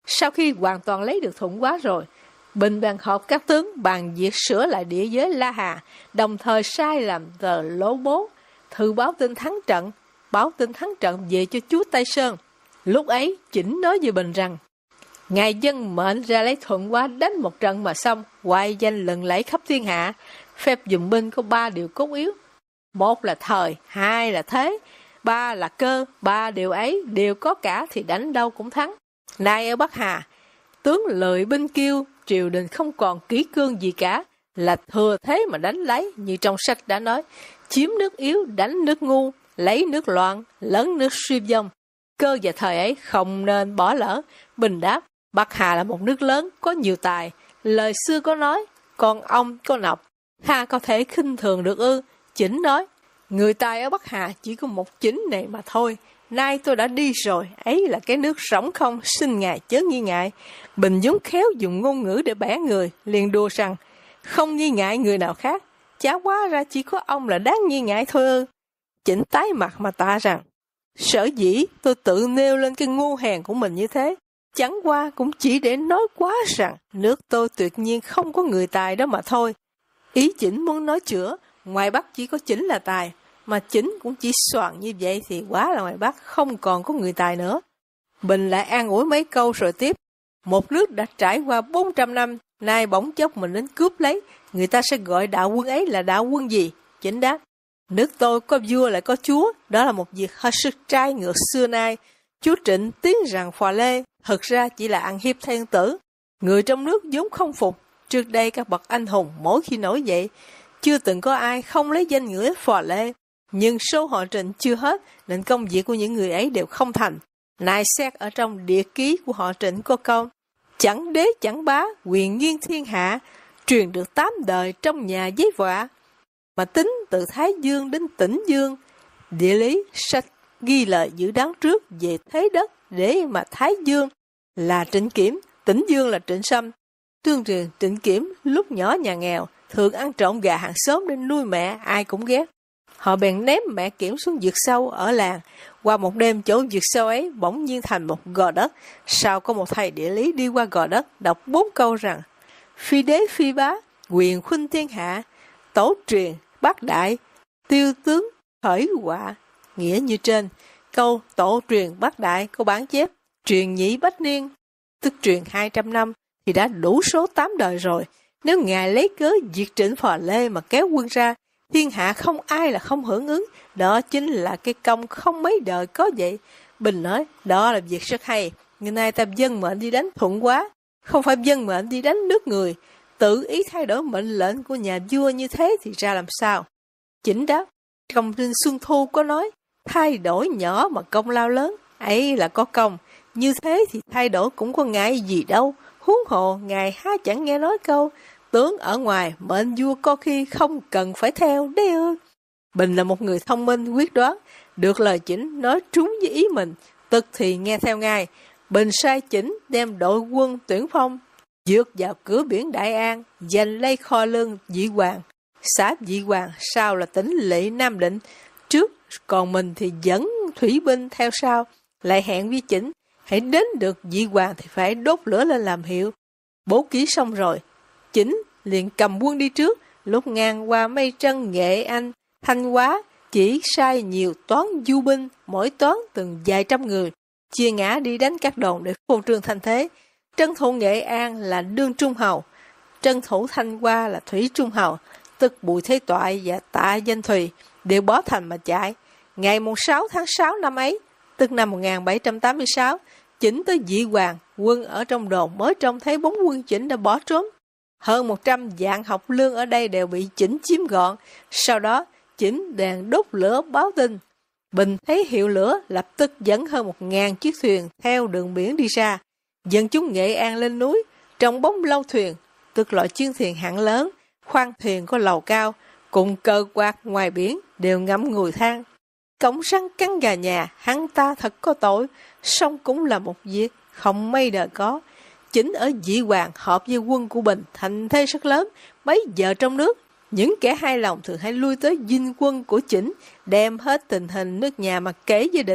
Sau khi hoàn toàn lấy được Thuận Hóa rồi, Bình bèn họp các tướng bàn việc sửa lại địa giới La Hà, đồng thời sai làm tờ lỗ bố, thư báo tin thắng trận, báo tin thắng trận về cho chúa Tây Sơn. Lúc ấy, Chỉnh nói với Bình rằng, ngài dân mệnh ra lấy Thuận Hóa đánh một trận mà xong, hoài danh lừng lẫy khắp thiên hạ. Phép dùng binh có ba điều cốt yếu. Một là thời, hai là thế, ba là cơ. Ba điều ấy đều có cả thì đánh đâu cũng thắng. Nay ở Bắc Hà, tướng lười binh kiêu, triều đình không còn kỷ cương gì cả, là thừa thế mà đánh lấy, như trong sách đã nói, chiếm nước yếu, đánh nước ngu, lấy nước loạn, lấn nước suy vong. Cơ và thời ấy không nên bỏ lỡ. Bình đáp, Bắc Hà là một nước lớn, có nhiều tài. Lời xưa có nói, con ông có nọc, ha có thể khinh thường được ư? Chỉnh nói, người tài ở Bắc Hà chỉ có một Chỉnh này mà thôi. Nay tôi đã đi rồi, ấy là cái nước rỗng không, xin ngài chớ nghi ngại. Bình vốn khéo dùng ngôn ngữ để bẻ người, liền đùa rằng, không nghi ngại người nào khác, chả quá ra chỉ có ông là đáng nghi ngại thôi ư. Chỉnh tái mặt mà tạ rằng, sở dĩ tôi tự nêu lên cái ngu hèn của mình như thế, chẳng qua cũng chỉ để nói quá rằng nước tôi tuyệt nhiên không có người tài đó mà thôi. Ý Chỉnh muốn nói chữa, ngoài Bắc chỉ có Chỉnh là tài, mà Chỉnh cũng chỉ soạn như vậy thì quá là ngoài Bắc không còn có người tài nữa. Bình lại an ủi mấy câu rồi tiếp, một nước đã trải qua bốn trăm năm, nay bỗng chốc mình đến cướp lấy, người ta sẽ gọi đạo quân ấy là đạo quân gì? Chỉnh đáp, nước tôi có vua lại có chúa, đó là một việc hết sức trái ngược xưa nay. Chúa Trịnh tiếng rằng Phò Lê, thực ra chỉ là ăn hiếp thiên tử. Người trong nước vốn không phục, trước đây các bậc anh hùng mỗi khi nổi dậy, chưa từng có ai không lấy danh nghĩa Phò Lê. Nhưng số họ Trịnh chưa hết, nên công việc của những người ấy đều không thành. Nay xét ở trong địa ký của họ Trịnh có câu, chẳng đế chẳng bá, quyền nghiêng thiên hạ, truyền được tám đời trong nhà giấy vọa. Mà tính từ Thái Dương đến Tĩnh Dương, địa lý sách ghi lời dự đoán trước về thế đất để mà Thái Dương là Trịnh Kiểm, Tĩnh Dương là Trịnh Sâm. Tương truyền Trịnh Kiểm lúc nhỏ nhà nghèo, thường ăn trộm gà hàng xóm để nuôi mẹ, ai cũng ghét. Họ bèn ném mẹ Kiểm xuống vực sâu ở làng. Qua một đêm chỗ vực sâu ấy bỗng nhiên thành một gò đất. Sau có một thầy địa lý đi qua gò đất, đọc bốn câu rằng, phi đế phi bá, quyền khuynh thiên hạ, tổ truyền, bác đại, tiêu tướng, khởi họa. Nghĩa như trên, câu tổ truyền bác đại có bản chép, truyền nhị bách niên, tức truyền hai trăm năm, thì đã đủ số tám đời rồi. Nếu ngài lấy cớ diệt Trịnh Phò Lê mà kéo quân ra, thiên hạ không ai là không hưởng ứng, đó chính là cái công không mấy đời có vậy. Bình nói, đó là việc rất hay, ngày nay ta dân mệnh đi đánh Thuận Hóa, không phải dân mệnh đi đánh nước người, tự ý thay đổi mệnh lệnh của nhà vua như thế thì ra làm sao? Chỉnh đáp, trong Kinh Xuân Thu có nói, thay đổi nhỏ mà công lao lớn, ấy là có công, như thế thì thay đổi cũng có ngại gì đâu, huống hồ ngài há chẳng nghe nói câu, tướng ở ngoài, mệnh vua có khi không cần phải theo đấy ư. Bình là một người thông minh, quyết đoán, được lời Chỉnh nói trúng với ý mình, tức thì nghe theo ngay. Bình sai Chỉnh đem đội quân tuyển phong, vượt vào cửa biển Đại An, giành lấy kho lương Dị Hoàng. Xã Dị Hoàng sau là tỉnh Lỵ Nam Định, trước còn mình thì dẫn thủy binh theo sau, lại hẹn với Chỉnh, hãy đến được Dị Hoàng thì phải đốt lửa lên làm hiệu. Bố ký xong rồi, Chỉnh liền cầm quân đi trước, lúc ngang qua Mây Trân, Nghệ An, Thanh Hóa, chỉ sai nhiều toán du binh, mỗi toán từng vài trăm người, chia ngã đi đánh các đồn để phô trương thanh thế. Trấn thủ Nghệ An là Đương Trung Hầu, trấn thủ Thanh Hóa là Thủy Trung Hầu, tức Bùi Thế Toại và Tạ Danh Thùy, đều bỏ thành mà chạy. Ngày sáu tháng sáu năm ấy, tức năm một nghìn bảy trăm tám mươi sáu, Chỉnh tới Dị Hoàng, quân ở trong đồn mới trông thấy bốn quân Chỉnh đã bỏ trốn. Hơn một trăm vạn học lương ở đây đều bị Chỉnh chiếm gọn. Sau đó, Chỉnh đèn đốt lửa báo tin. Bình thấy hiệu lửa, lập tức dẫn hơn một ngàn chiếc thuyền theo đường biển đi ra. Dân chúng Nghệ An lên núi, trong bóng lâu thuyền, tức loại chiến thuyền hạng lớn, khoang thuyền có lầu cao, cùng cờ quạt ngoài biển đều ngắm ngùi than. Cổng rắn cắn gà nhà, hắn ta thật có tội, song cũng là một việc không mấy đời có. Chỉnh ở Dị Hoàng họp với quân của Bình thành thế rất lớn. Mấy giờ trong nước, những kẻ hai lòng thường hay lui tới dinh quân của Chỉnh, đem hết tình hình nước nhà mà kể với địch.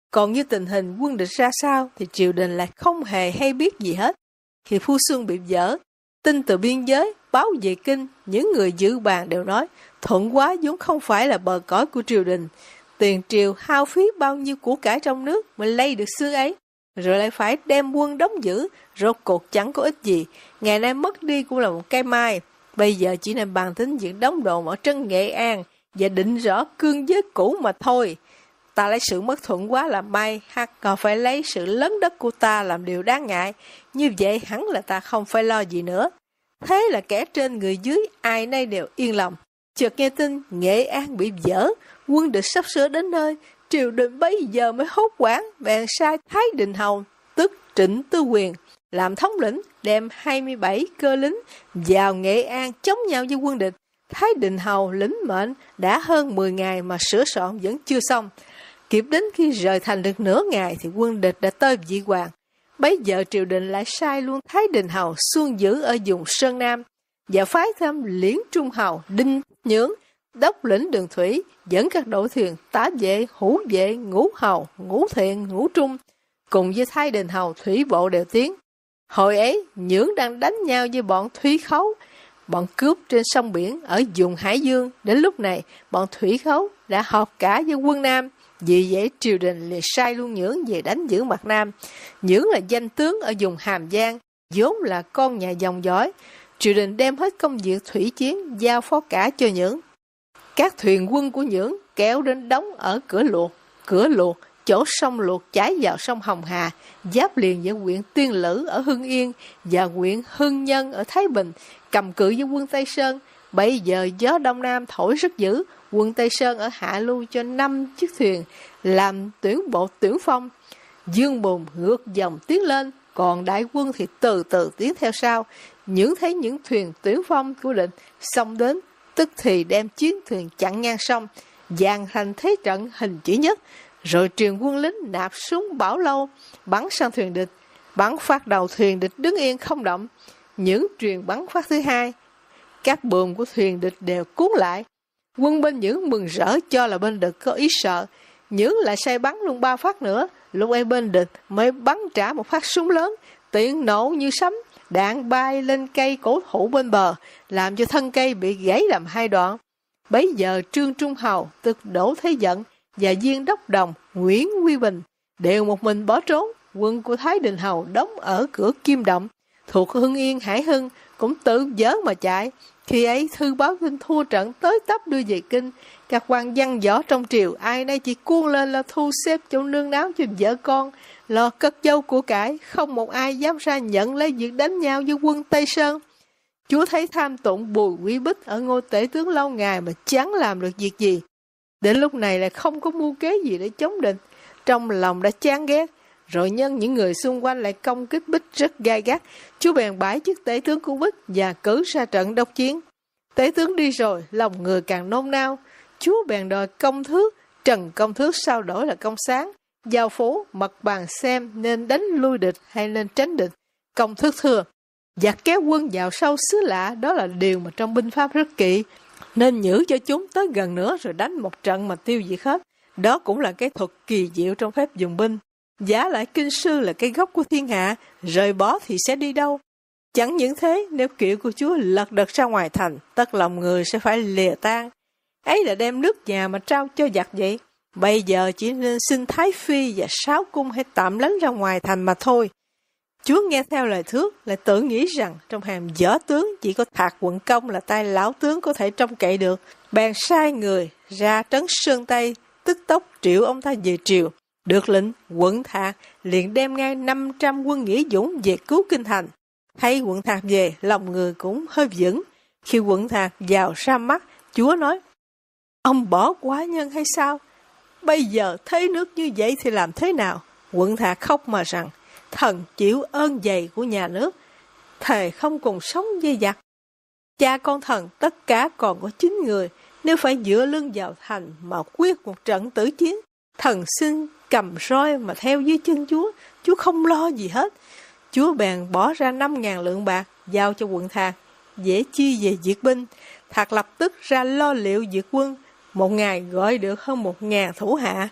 Còn như tình hình quân địch ra sao thì triều đình lại không hề hay biết gì hết. Khi Phu Xuân bị dỡ, tin từ biên giới, báo về kinh, những người giữ bàn đều nói, Thuận Hóa vốn không phải là bờ cõi của triều đình. Tiền triều hao phí bao nhiêu của cải trong nước mới lấy được xứ ấy, rồi lại phải đem quân đóng giữ, rốt cuộc chẳng có ích gì. Ngày nay mất đi cũng là một cây mai, bây giờ chỉ nên bàn tính việc đóng đồn ở trấn Nghệ An và định rõ cương giới cũ mà thôi. Ta lấy sự mất Thuận Hóa làm may, hoặc còn phải lấy sự lấn đất của ta làm điều đáng ngại. Như vậy hẳn là ta không phải lo gì nữa. Thế là kẻ trên người dưới ai nấy đều yên lòng. Chợt nghe tin Nghệ An bị dỡ, quân địch sắp sửa đến nơi, triều đình bấy giờ mới hốt hoảng, bèn sai Thái Đình Hầu, tức Trịnh Tư Quyền, làm thống lĩnh, đem hai mươi bảy cơ lính vào Nghệ An chống nhau với quân địch. Thái Đình Hầu lĩnh mệnh đã hơn mười ngày mà sửa soạn vẫn chưa xong. Kịp đến khi rời thành được nửa ngày thì quân địch đã tới Vị Hoàng. Bấy giờ triều đình lại sai luôn Thái Đình Hầu xuông giữ ở vùng Sơn Nam và phái thêm Liễn Trung Hầu, Đinh Nhưỡng, đốc lĩnh đường thủy, dẫn các đội thuyền tá vệ, hữu vệ, ngũ hầu, ngũ thiện, ngũ trung, cùng với Thái Đình Hầu thủy bộ đều tiến. Hồi ấy, Nhưỡng đang đánh nhau với bọn Thủy Khấu, bọn cướp trên sông biển ở vùng Hải Dương. Đến lúc này, bọn Thủy Khấu đã hợp cả với quân Nam. Vì vậy, triều đình liền sai luôn Nhưỡng về đánh giữ mặt Nam. Nhưỡng là danh tướng ở vùng Hàm Giang, vốn là con nhà dòng dõi. Triều đình đem hết công việc thủy chiến, giao phó cả cho Nhưỡng. Các thuyền quân của Nhưỡng kéo đến đóng ở cửa Luộc, cửa Luộc, chỗ sông Luộc chảy vào sông Hồng Hà, giáp liền với huyện Tiên Lữ ở Hưng Yên và huyện Hưng Nhân ở Thái Bình, cầm cự với quân Tây Sơn. Bây giờ gió Đông Nam thổi rất dữ, quân Tây Sơn ở hạ lưu cho năm chiếc thuyền làm tuyển bộ tuyển phong. Dương Bùn ngược dòng tiến lên, còn đại quân thì từ từ tiến theo sau. Nhưỡng thấy những thuyền tuyển phong của địch xông đến, tức thì đem chiến thuyền chặn ngang sông, dàn thành thế trận hình chữ nhất, rồi truyền quân lính nạp súng Bảo Lâu bắn sang thuyền địch. Bắn phát đầu thuyền địch đứng yên không động. Nhưỡng truyền bắn phát thứ hai, các buồm của thuyền địch đều cuốn lại. Quân bên Nhưỡng mừng rỡ cho là bên địch có ý sợ. Nhưỡng lại sai bắn luôn ba phát nữa. Lúc ấy bên địch mới bắn trả một phát súng lớn, tiếng nổ như sấm, đạn bay lên cây cổ thụ bên bờ, làm cho thân cây bị gãy làm hai đoạn. Bấy giờ Trương Trung Hầu, tức Đỗ Thế Giận, và viên đốc đồng Nguyễn Quy Bình đều một mình bỏ trốn. Quân của Thái Đình Hầu đóng ở cửa Kim Động thuộc Hưng Yên, Hải Hưng cũng tự dỡ mà chạy. Khi ấy thư báo tin thua trận tới tấp đưa về kinh. Các quan văn võ trong triều ai nấy chỉ cuông lên là thu xếp chỗ nương náu cho vợ con, lo cất dâu của cải, không một ai dám ra nhận lấy việc đánh nhau với quân Tây Sơn. Chúa thấy tham tụng Bùi Quý Bích ở ngôi tể tướng lâu ngày mà chẳng làm được việc gì. Đến lúc này lại không có mưu kế gì để chống địch, trong lòng đã chán ghét. Rồi nhân những người xung quanh lại công kích Bích rất gai gắt, Chúa bèn bãi chức tể tướng của Bích và cử ra trận đốc chiến. Tể tướng đi rồi, lòng người càng nôn nao. Chúa bèn đòi Công Thước, Trần Công Thước sau đổi là Công Sáng, giao phố mật bàn xem nên đánh lui địch hay nên tránh địch. Công Thước thưa, giặc kéo quân vào sâu xứ lạ, đó là điều mà trong binh pháp rất kỵ, nên nhử cho chúng tới gần nữa rồi đánh một trận mà tiêu diệt hết. Đó cũng là cái thuật kỳ diệu trong phép dùng binh. Giả lại kinh sư là cái gốc của thiên hạ, rời bỏ thì sẽ đi đâu? Chẳng những thế, nếu kiệu của Chúa lật đật ra ngoài thành, tất lòng người sẽ phải lìa tan. Ấy là đem nước nhà mà trao cho giặc vậy. Bây giờ chỉ nên xin Thái Phi và Sáu Cung hãy tạm lánh ra ngoài thành mà thôi. Chúa nghe theo lời Thước, lại tự nghĩ rằng trong hàng võ tướng chỉ có Thạc Quận Công là tay lão tướng có thể trông cậy được. Bèn sai người ra trấn Sơn Tây, tức tốc triệu ông ta về triều. Được lệnh, Quận Thạc liền đem ngay năm trăm quân nghĩa dũng về cứu kinh thành. Thấy Quận Thạc về, lòng người cũng hơi vững. Khi Quận Thạc vào ra mắt, Chúa nói, ông bỏ quá nhân hay sao? Bây giờ thấy nước như vậy thì làm thế nào? Quận Thạc khóc mà rằng, thần chịu ơn dày của nhà nước, thề không cùng sống với giặc. Cha con thần tất cả còn có chín người, nếu phải dựa lưng vào thành mà quyết một trận tử chiến, thần xin cầm roi mà theo dưới chân Chúa, Chúa không lo gì hết. Chúa bèn bỏ ra năm ngàn lượng bạc, giao cho Quận Thạc, dễ chi về diệt binh. Thạc lập tức ra lo liệu diệt quân, một ngày gọi được hơn một ngàn thủ hạ.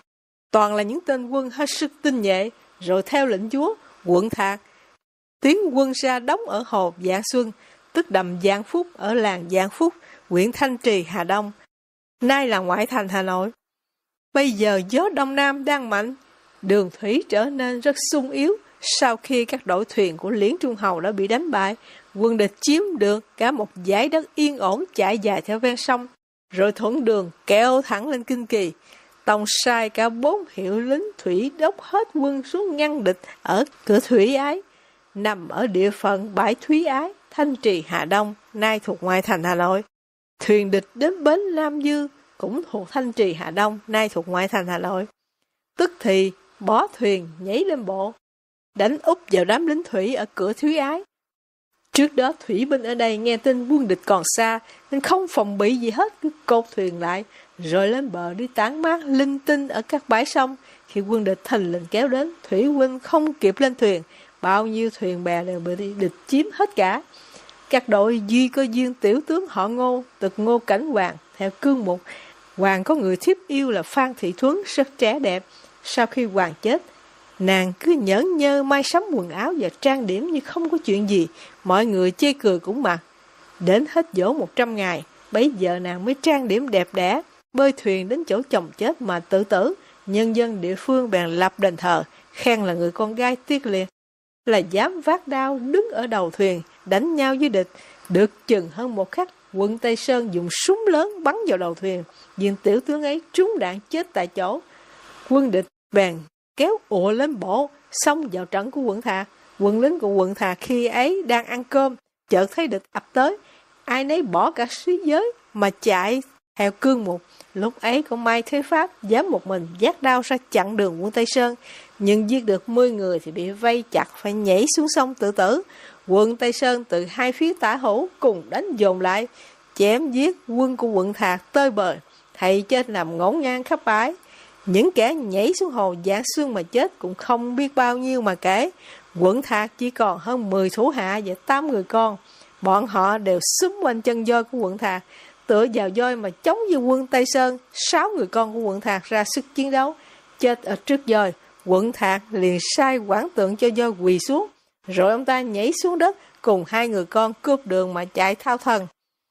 Toàn là những tên quân hết sức tinh nhuệ, rồi theo lệnh chúa, quận Thạc tiến quân ra đóng ở hồ Vạn Xuân, tức đầm Vạn Phúc ở làng Vạn Phúc, huyện Thanh Trì, Hà Đông, nay là ngoại thành Hà Nội. Bây giờ gió Đông Nam đang mạnh, đường thủy trở nên rất sung yếu. Sau khi các đội thuyền của Liễn Trung Hầu đã bị đánh bại, quân địch chiếm được cả một dải đất yên ổn chạy dài theo ven sông, rồi thuận đường kéo thẳng lên Kinh Kỳ. Tòng sai cả bốn hiệu lính thủy đốc hết quân xuống ngăn địch ở cửa Thủy Ái, nằm ở địa phận bãi Thúy Ái, Thanh Trì, Hà Đông, nay thuộc ngoại thành Hà Nội. Thuyền địch đến bến Nam Dư, cũng thuộc Thanh Trì, Hà Đông, nay thuộc ngoại thành Hà Nội. Tức thì bỏ thuyền nhảy lên bộ, đánh úp vào đám lính thủy ở cửa Thúy Ái. Trước đó thủy binh ở đây nghe tin quân địch còn xa, nên không phòng bị gì hết, cứ cột thuyền lại, rồi lên bờ đi tản mát linh tinh ở các bãi sông. Khi quân địch thình lình kéo đến, thủy binh không kịp lên thuyền, bao nhiêu thuyền bè đều bị địch chiếm hết cả. Các đội duy có viên tiểu tướng họ Ngô, tực Ngô Cảnh Hoàng, theo cương mục. Hoàng có người thiếp yêu là Phan Thị Thuấn, rất trẻ đẹp. Sau khi Hoàng chết, nàng cứ nhởn nhơ may sắm quần áo và trang điểm như không có chuyện gì, mọi người chê cười cũng mặc. Đến hết dỗ một trăm ngày, bấy giờ nàng mới trang điểm đẹp đẽ, bơi thuyền đến chỗ chồng chết mà tự tử. Nhân dân địa phương bèn lập đền thờ, khen là người con gái tiếc liệt, là dám vác đao đứng ở đầu thuyền đánh nhau với địch. Được chừng hơn một khắc, quân Tây Sơn dùng súng lớn bắn vào đầu thuyền, viên tiểu tướng ấy trúng đạn chết tại chỗ. Quân địch bèn kéo ùa lên bộ, xông vào trận của quận Thạc. Quân lính của quận Thạc khi ấy đang ăn cơm, chợt thấy địch ập tới, ai nấy bỏ cả sĩ giới mà chạy theo cương mục. Lúc ấy có Mai Thế Pháp dám một mình vác đao ra chặn đường quân Tây Sơn, nhưng giết được mười người thì bị vây chặt phải nhảy xuống sông tự tử. Quân Tây Sơn từ hai phía tả hữu cùng đánh dồn lại, chém giết quân của quận Thạc tơi bời, thầy chết nằm ngổn ngang khắp bãi. Những kẻ nhảy xuống hồ Vạn Xuân mà chết cũng không biết bao nhiêu mà kể. Quận Thạc chỉ còn hơn mười thủ hạ và tám người con. Bọn họ đều xúm quanh chân voi của quận Thạc, tựa vào voi mà chống với quân Tây Sơn. Sáu người con của quận Thạc ra sức chiến đấu, chết ở trước voi. Quận Thạc liền sai quản tượng cho voi quỳ xuống, rồi ông ta nhảy xuống đất cùng hai người con cướp đường mà chạy thao thần.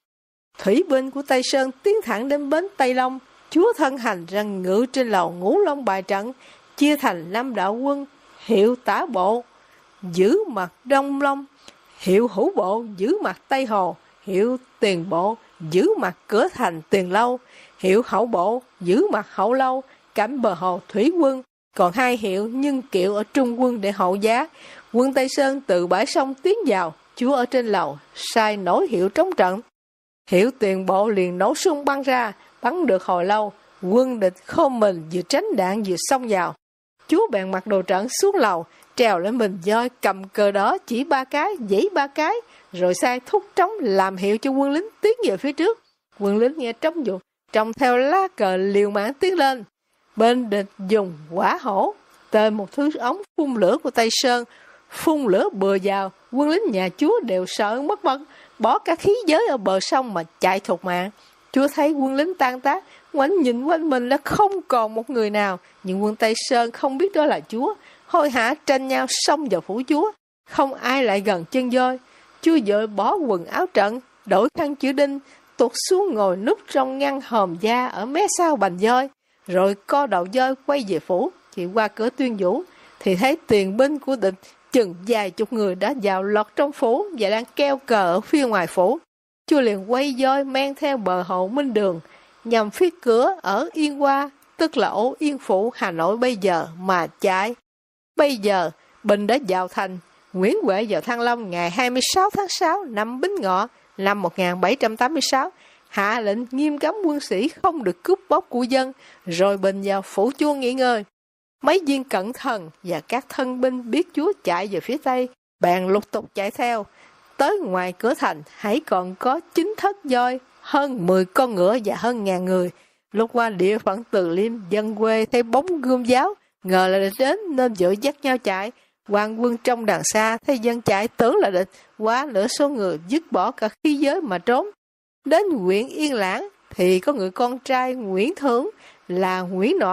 Thủy binh của Tây Sơn tiến thẳng đến bến Tây Long. Chúa thân hành ra ngự trên lầu Ngũ Long bài trận, chia thành năm đạo quân, hiệu Tả Bộ giữ mặt Đông Long, hiệu Hữu Bộ giữ mặt Tây Hồ, hiệu Tiền Bộ giữ mặt cửa thành Tiền Lâu, hiệu Hậu Bộ giữ mặt Hậu Lâu, cạnh bờ hồ Thủy Quân, còn hai hiệu Nhân Kiệu ở Trung Quân để hậu giá. Quân Tây Sơn từ bãi sông tiến vào, chúa ở trên lầu sai nổi hiệu trống trận. Hiệu Tiền Bộ liền nổ súng bắn ra, bắn được hồi lâu, quân địch khom mình vừa tránh đạn vừa xông vào. Chúa bèn mặc đồ trận xuống lầu, trèo lên mình voi, cầm cờ đó chỉ ba cái, giãy ba cái, rồi sai thúc trống làm hiệu cho quân lính tiến về phía trước. Quân lính nghe trống dục, trông theo lá cờ liều mạng tiến lên. Bên địch dùng quả hổ, tên một thứ ống phun lửa của Tây Sơn, phun lửa bừa vào. Quân lính nhà chúa đều sợ mất mật, bỏ cả khí giới ở bờ sông mà chạy thục mạng. Chúa thấy quân lính tan tác, ngoảnh nhìn quanh mình là không còn một người nào, nhưng quân Tây Sơn không biết đó là chúa, hôi hả tranh nhau xông vào phủ chúa, không ai lại gần chân voi. Chúa vội bỏ quần áo trận, đổi khăn chữ đinh, tụt xuống ngồi núp trong ngăn hòm da ở mé sau bành voi, rồi co đầu voi quay về phủ. Thì qua cửa Tuyên Vũ thì thấy tiền binh của địch chừng vài chục người đã vào lọt trong phủ và đang keo cờ ở phía ngoài phủ. Chúa liền quay voi men theo bờ hồ Minh Đường nhằm phía cửa ở Yên Hoa, tức là ổ Yên Phụ Hà Nội bây giờ mà chạy. Bây giờ Bình đã vào thành. Nguyễn Huệ vào Thăng Long ngày hai mươi sáu tháng sáu năm Bính Ngọ năm một nghìn bảy trăm tám mươi sáu, hạ lệnh nghiêm cấm quân sĩ không được cướp bóc của dân, rồi Bình vào phủ chúa nghỉ ngơi. Mấy viên cẩn thận và các thân binh biết chúa chạy về phía tây, bèn lục tục chạy theo. Tới ngoài cửa thành, hãy còn có chín thất voi, hơn mười con ngựa và hơn ngàn người. Lúc qua địa phận Từ Liêm, dân quê thấy bóng gươm giáo, ngờ là địch đến nên vội dắt nhau chạy. Quan quân trong đằng xa thấy dân chạy tưởng là địch, quá nửa số người dứt bỏ cả khí giới mà trốn. Đến huyện Yên Lãng thì có người con trai Nguyễn Thưởng là Nguyễn Nõn,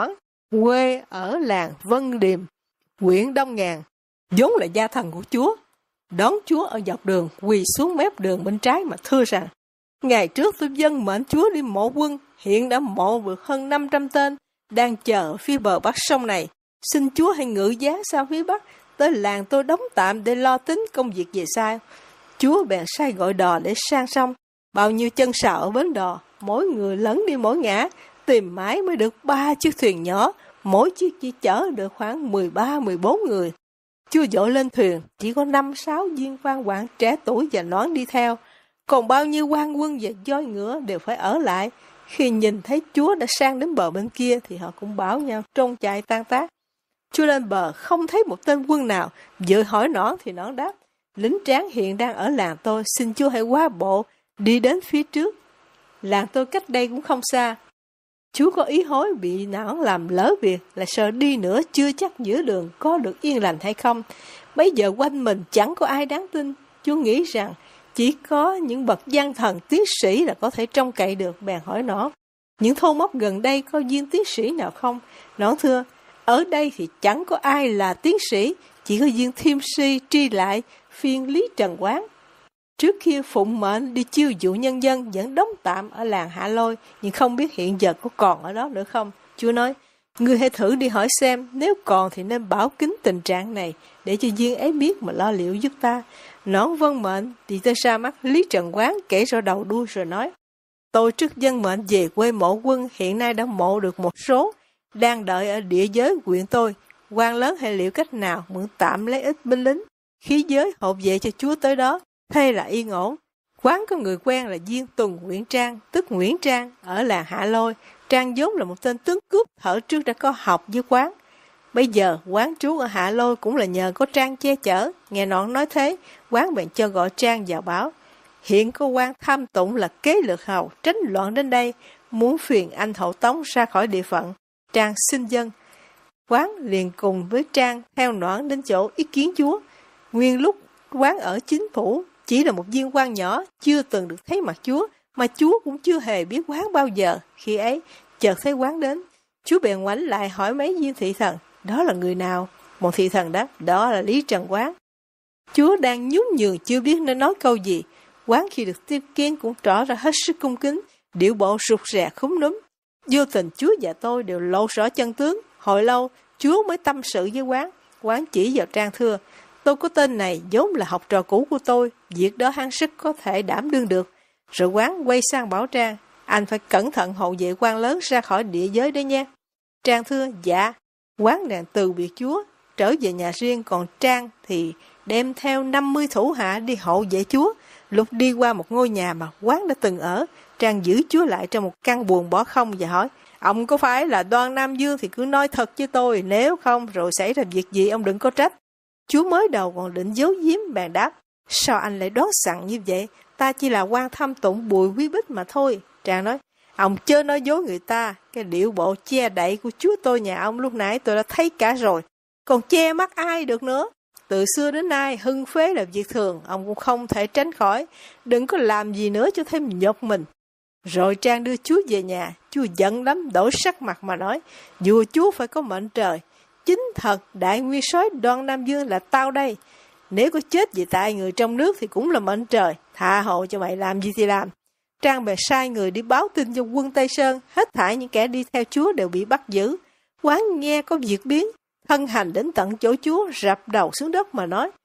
quê ở làng Vân Điềm, huyện Đông Ngàn, vốn là gia thần của Chúa. Đón Chúa ở dọc đường, quỳ xuống mép đường bên trái mà thưa rằng: ngày trước tôi dâng mệnh Chúa đi mộ quân, hiện đã mộ được hơn năm trăm tên, đang chờ ở phía bờ bắc sông này. Xin Chúa hãy ngự giá sang phía bắc, tới làng tôi đóng tạm để lo tính công việc về sau. Chúa bèn sai gọi đò để sang sông. Bao nhiêu chân sào ở bến đò, mỗi người lấn đi mỗi ngã, tìm mãi mới được ba chiếc thuyền nhỏ, mỗi chiếc chỉ chở được khoảng mười ba mười bốn người. Chúa dội lên thuyền, chỉ có năm sáu viên quan quản trẻ tuổi và nón đi theo, còn bao nhiêu quan quân và voi ngựa đều phải ở lại. Khi nhìn thấy Chúa đã sang đến bờ bên kia thì họ cũng bảo nhau trông chạy tan tác. Chúa lên bờ không thấy một tên quân nào, vừa hỏi nón thì nón đáp: lính tráng hiện đang ở làng tôi, xin Chúa hãy qua bộ đi đến phía trước. Làng tôi cách đây cũng không xa. Chúa có ý hối bị nón làm lỡ việc, là sợ đi nữa chưa chắc giữa đường có được yên lành hay không. Bây giờ quanh mình chẳng có ai đáng tin. Chúa nghĩ rằng chỉ có những bậc văn thần tiến sĩ là có thể trông cậy được, bèn hỏi nón: những thôn mốc gần đây có viên tiến sĩ nào không? Nón thưa: ở đây thì chẳng có ai là tiến sĩ, chỉ có viên thiêm si tri lại phiên Lý Trần Quán. Trước kia phụng mệnh đi chiêu dụ nhân dân, vẫn đóng tạm ở làng Hạ Lôi, nhưng không biết hiện giờ có còn ở đó nữa không. Chúa nói: ngươi hãy thử đi hỏi xem, nếu còn thì nên báo kính tình trạng này, để cho viên ấy biết mà lo liệu giúp ta. Nón vâng mệnh, thì tới ra mắt Lý Trần Quán kể rõ đầu đuôi rồi nói: tôi trước dân mệnh về quê mộ quân, hiện nay đã mộ được một số, đang đợi ở địa giới huyện tôi. Quan lớn hay liệu cách nào mượn tạm lấy ít binh lính, khí giới hộp vệ cho Chúa tới đó, thế là yên ổn. Quán có người quen là viên Tuần Nguyễn Trang, tức Nguyễn Trang, ở làng Hạ Lôi. Trang vốn là một tên tướng cướp, thở trước đã có học với Quán. Bây giờ Quán trú ở Hạ Lôi cũng là nhờ có Trang che chở. Nghe nọn nói thế, Quán bèn cho gọi Trang vào báo: hiện có quan tham tụng là kế lược hầu tránh loạn đến đây, muốn phiền anh hậu tống ra khỏi địa phận. Trang xin dân. Quán liền cùng với Trang theo nọn đến chỗ ý kiến Chúa. Nguyên lúc Quán ở chính phủ, chỉ là một viên quan nhỏ, chưa từng được thấy mặt Chúa, mà Chúa cũng chưa hề biết Quán bao giờ. Khi ấy, chợt thấy Quán đến, Chúa bèn ngoảnh lại hỏi mấy viên thị thần: đó là người nào? Một thị thần đáp: đó là Lý Trần Quán. Chúa đang nhún nhường chưa biết nên nói câu gì. Quán khi được tiếp kiến cũng tỏ ra hết sức cung kính, điệu bộ rụt rè khúm núm. Vô tình Chúa và tôi đều lộ rõ chân tướng. Hồi lâu, Chúa mới tâm sự với Quán. Quán chỉ vào Trang thưa: tôi có tên này vốn là học trò cũ của tôi, việc đó hắn sức có thể đảm đương được. Rồi Quán quay sang bảo Trang: anh phải cẩn thận hộ vệ quan lớn ra khỏi địa giới đấy nha. Trang thưa: dạ. Quán đàn từ biệt Chúa, trở về nhà riêng, còn Trang thì đem theo năm mươi thủ hạ đi hộ vệ Chúa. Lúc đi qua một ngôi nhà mà Quán đã từng ở, Trang giữ Chúa lại trong một căn buồng bỏ không và hỏi: ông có phải là Đoan Nam Dương thì cứ nói thật với tôi, nếu không rồi xảy ra việc gì ông đừng có trách. Chúa mới đầu còn định giấu giếm, bèn đáp: sao anh lại đoán sẵn như vậy? Ta chỉ là quan tham tụng Bùi Quý Bích mà thôi. Trang nói: ông chớ nói dối người ta, cái điệu bộ che đậy của Chúa tôi nhà ông lúc nãy tôi đã thấy cả rồi, còn che mắt ai được nữa. Từ xưa đến nay hưng phế là việc thường, ông cũng không thể tránh khỏi, đừng có làm gì nữa cho thêm nhục mình. Rồi Trang đưa Chúa về nhà. Chúa giận lắm, đổi sắc mặt mà nói: dù Chúa phải có mệnh trời, chính thật đại nguyên soái Đoan Nam Dương là tao đây. Nếu có chết vì tại người trong nước thì cũng là mệnh trời, tha hộ cho mày làm gì thì làm. Trang bèn sai người đi báo tin cho quân Tây Sơn, hết thảy những kẻ đi theo Chúa đều bị bắt giữ. Quán nghe có việc biến, thân hành đến tận chỗ Chúa, rập đầu xuống đất mà nói: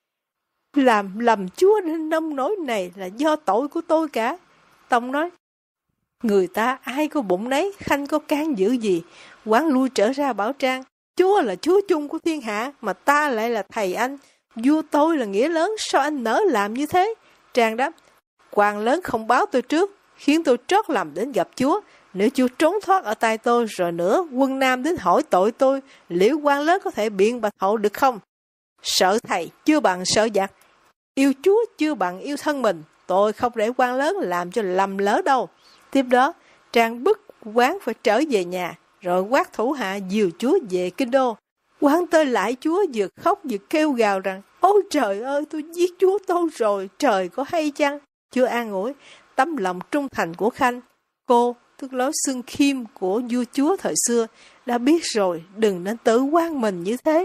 làm lầm Chúa nên nông nỗi này là do tội của tôi cả. Tông nói: người ta ai có bụng nấy, khanh có can dự gì? Quán lui trở ra bảo Trang: Chúa là Chúa chung của thiên hạ, mà ta lại là thầy anh, vua tôi là nghĩa lớn, sao anh nỡ làm như thế? Trang đáp: quan lớn không báo tôi trước, khiến tôi trót lầm đến gặp Chúa. Nếu Chúa trốn thoát ở tay tôi, rồi nữa quân Nam đến hỏi tội tôi, liệu quan lớn có thể biện bạch hậu được không? Sợ thầy chưa bằng sợ giặc, yêu Chúa chưa bằng yêu thân mình. Tôi không để quan lớn làm cho lầm lỡ đâu. Tiếp đó, Trang bức Quán phải trở về nhà, rồi quát thủ hạ dìu Chúa về kinh đô. Quán tới lại Chúa, vừa khóc vừa kêu gào rằng: ôi trời ơi, tôi giết Chúa tôi rồi, trời có hay chăng? Chúa an ủi: tấm lòng trung thành của khanh, cô tức lối xưng khiêm của vua chúa thời xưa. Đã biết rồi, đừng nên tự quan mình như thế.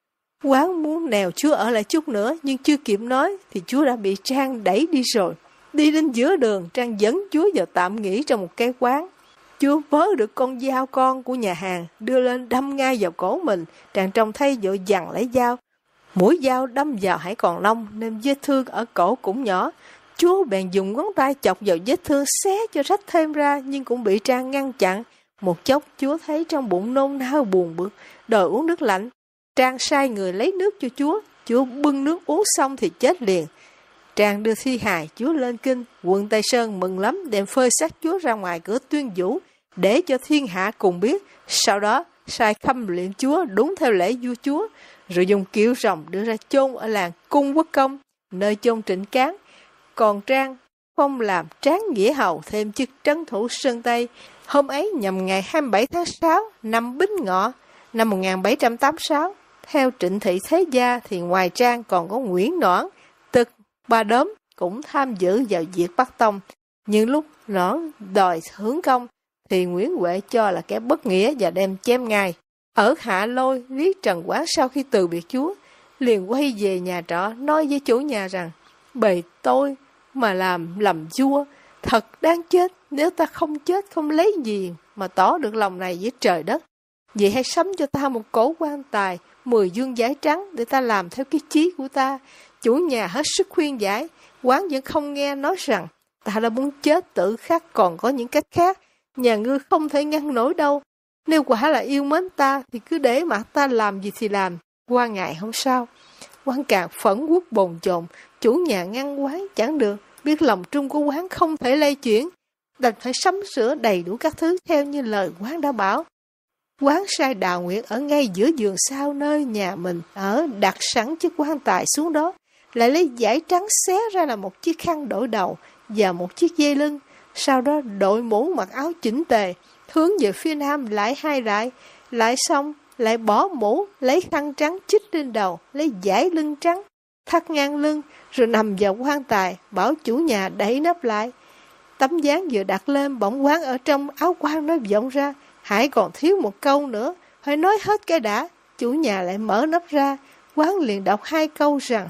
Quán muốn nèo chúa ở lại chút nữa, nhưng chưa kịp nói thì chúa đã bị Trang đẩy đi rồi. Đi đến giữa đường, Trang dẫn chúa vào tạm nghỉ trong một cái quán. Chúa vớ được con dao con của nhà hàng, đưa lên đâm ngay vào cổ mình. Trang trông thấy vội vàng lấy dao. Mũi dao đâm vào hải còn long, nên vết thương ở cổ cũng nhỏ. Chúa bèn dùng ngón tay chọc vào vết thương, xé cho rách thêm ra, nhưng cũng bị Trang ngăn chặn. Một chốc, chúa thấy trong bụng nôn nao buồn bực, đòi uống nước lạnh. Trang sai người lấy nước cho chúa. Chúa bưng nước uống xong thì chết liền. Trang đưa thi hài chúa lên kinh. Quận Tây Sơn mừng lắm, đem phơi xác chúa ra ngoài cửa tuyên vũ, để cho thiên hạ cùng biết. Sau đó, sai khâm liệm chúa đúng theo lễ vua chúa, rồi dùng kiệu rồng đưa ra chôn ở làng Cung Quốc Công, nơi chôn Trịnh Cán. Còn Trang phong làm Tráng Nghĩa Hầu, thêm chức trấn thủ Sơn Tây. Hôm ấy nhằm ngày hai mươi bảy tháng sáu năm Bính Ngọ năm một nghìn bảy trăm tám mươi sáu. Theo Trịnh Thị Thế Gia thì ngoài Trang còn có Nguyễn Noãn, tức Ba Đốm, cũng tham dự vào việc bắt tông. Nhưng lúc Noãn đòi hướng công thì Nguyễn Huệ cho là kẻ bất nghĩa và đem chém ngay. Ở Hạ Lôi, Lý Trần Quán sau khi từ biệt chúa, liền quay về nhà trọ nói với chủ nhà rằng: bầy tôi mà làm lầm vua, thật đáng chết. Nếu ta không chết không lấy gì mà tỏ được lòng này với trời đất. Vậy hãy sắm cho ta một cổ quan tài, mười dương giấy trắng để ta làm theo cái chí của ta. Chủ nhà hết sức khuyên giải, Quán vẫn không nghe, nói rằng: ta đã muốn chết tự khắc, còn có những cách khác, nhà ngươi không thể ngăn nổi đâu. Nếu quả là yêu mến ta thì cứ để mặc ta làm gì thì làm. Qua ngày hôm sau, Quán càng phẫn uất bồn chồn. Chủ nhà ngăn Quán chẳng được, biết lòng trung của Quán không thể lay chuyển, đành phải sắm sửa đầy đủ các thứ theo như lời Quán đã bảo. Quán sai Đào Nguyệt ở ngay giữa vườn sau nơi nhà mình ở, đặt sẵn chiếc quan tài xuống đó, lại lấy vải trắng xé ra là một chiếc khăn đội đầu và một chiếc dây lưng. Sau đó đội mũ mặc áo chỉnh tề, hướng về phía nam lại hai rải, lại xong lại bỏ mũ, lấy khăn trắng chích lên đầu, lấy vải lưng trắng thắt ngang lưng, rồi nằm vào quan tài, bảo chủ nhà đẩy nắp lại. Tấm ván vừa đặt lên, bỗng Quán ở trong áo quan nói vọng ra: hãy còn thiếu một câu nữa, phải nói hết cái đã. Chủ nhà lại mở nắp ra, Quán liền đọc hai câu rằng: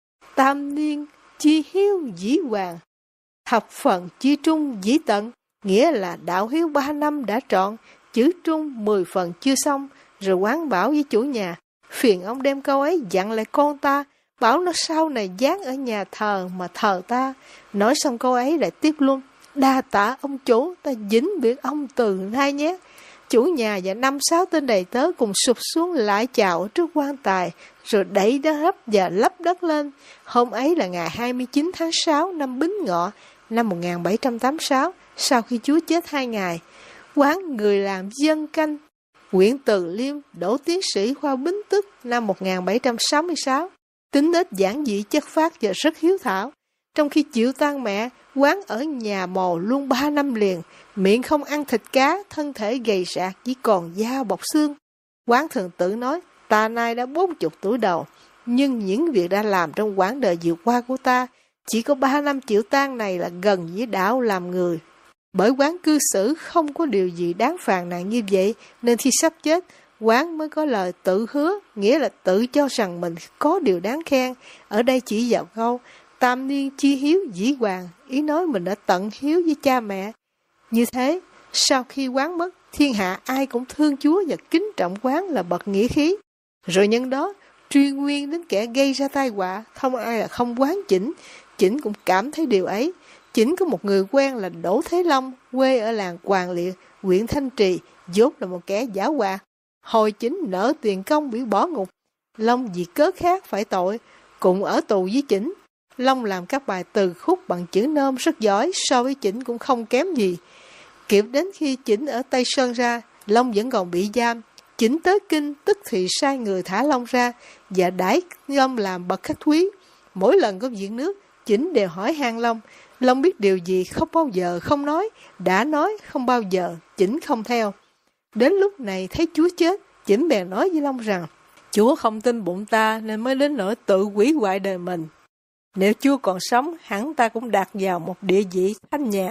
tam niên chi hiếu dĩ hoàng, thập phần chi trung dĩ tận. Nghĩa là đạo hiếu ba năm đã trọn, chữ trung mười phần chưa xong. Rồi Quán bảo với chủ nhà: phiền ông đem câu ấy dặn lại con ta, bảo nó sau này dán ở nhà thờ mà thờ ta. Nói xong câu ấy lại tiếp luôn: đa tạ ông chủ, ta vĩnh biệt ông từ nay nhé. Chủ nhà và năm sáu tên đầy tớ cùng sụp xuống lại chào ở trước quan tài, rồi đẩy đá hấp và lấp đất lên. Hôm ấy là ngày hai mươi chín tháng sáu năm Bính Ngọ năm một nghìn bảy trăm tám mươi sáu, sau khi chúa chết hai ngày. Quán người làm dân canh huyện Từ Liêm, đỗ tiến sĩ khoa Bính Tức năm một nghìn bảy trăm sáu mươi sáu. Tính nết giản dị chất phác và rất hiếu thảo. Trong khi chịu tang mẹ, Quán ở nhà mồ luôn ba năm liền, miệng không ăn thịt cá, thân thể gầy rạc, chỉ còn da bọc xương. Quán thường tự nói: ta nay đã bốn chục tuổi đầu, nhưng những việc đã làm trong quãng đời vừa qua của ta, chỉ có ba năm chịu tang này là gần với đạo làm người. Bởi Quán cư xử không có điều gì đáng phàn nàn như vậy, nên khi sắp chết, Quán mới có lời tự hứa, nghĩa là tự cho rằng mình có điều đáng khen. Ở đây chỉ vào câu tam niên chi hiếu dĩ hoàng, ý nói mình đã tận hiếu với cha mẹ. Như thế, sau khi Quán mất, thiên hạ ai cũng thương Chúa và kính trọng Quán là bậc nghĩa khí. Rồi nhân đó, truy nguyên đến kẻ gây ra tai họa, không ai là không Quán Chỉnh. Chỉnh cũng cảm thấy điều ấy. Chỉnh có một người quen là Đỗ Thế Long, quê ở làng Hoàng Liệt, huyện Thanh Trì, vốn là một kẻ giả hòa. Hồi Chỉnh nợ tiền công bị bỏ ngục, Long vì cớ khác phải tội, cùng ở tù với Chỉnh. Long làm các bài từ khúc bằng chữ nôm rất giỏi, so với Chỉnh cũng không kém gì. Kịp đến khi Chỉnh ở Tây Sơn ra, Long vẫn còn bị giam. Chỉnh tới kinh, tức thì sai người thả Long ra và đãi Long làm bậc khách quý. Mỗi lần có việc nước, Chỉnh đều hỏi han Long. Long biết điều gì không bao giờ không nói, đã nói không bao giờ, Chỉnh không theo. Đến lúc này thấy Chúa chết, Chỉnh bèn nói với Long rằng: Chúa không tin bụng ta nên mới đến nỗi tự hủy hoại đời mình. Nếu Chúa còn sống, hẳn ta cũng đạt vào một địa vị thanh nhàn,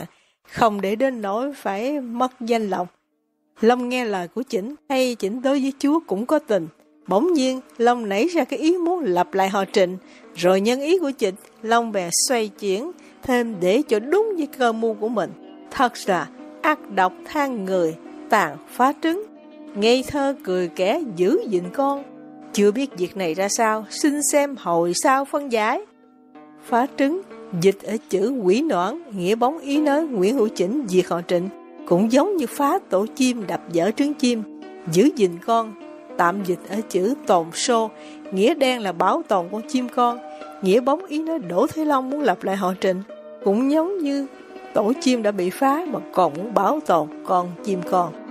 không để đến nỗi phải mất danh lòng. Long nghe lời của Chỉnh, hay Chỉnh đối với Chúa cũng có tình. Bỗng nhiên, Long nảy ra cái ý muốn lập lại họ Trịnh, rồi nhân ý của Chỉnh, Long bèn xoay chuyển thêm để cho đúng với cơ mưu của mình. Thật là ác độc than người, tàn phá trứng, ngây thơ cười kẻ giữ gìn con. Chưa biết việc này ra sao, xin xem hồi sau phân giải. Phá trứng, dịch ở chữ quỷ noãn, nghĩa bóng ý nói Nguyễn Hữu Chỉnh diệt họ Trịnh, cũng giống như phá tổ chim đập vỡ trứng chim, giữ gìn con. Tạm dịch ở chữ tồn xô, nghĩa đen là bảo tồn con chim con, nghĩa bóng ý nói Đỗ Thế Long muốn lập lại họ Trịnh, cũng giống như tổ chim đã bị phá mà còn muốn bảo tồn con chim con.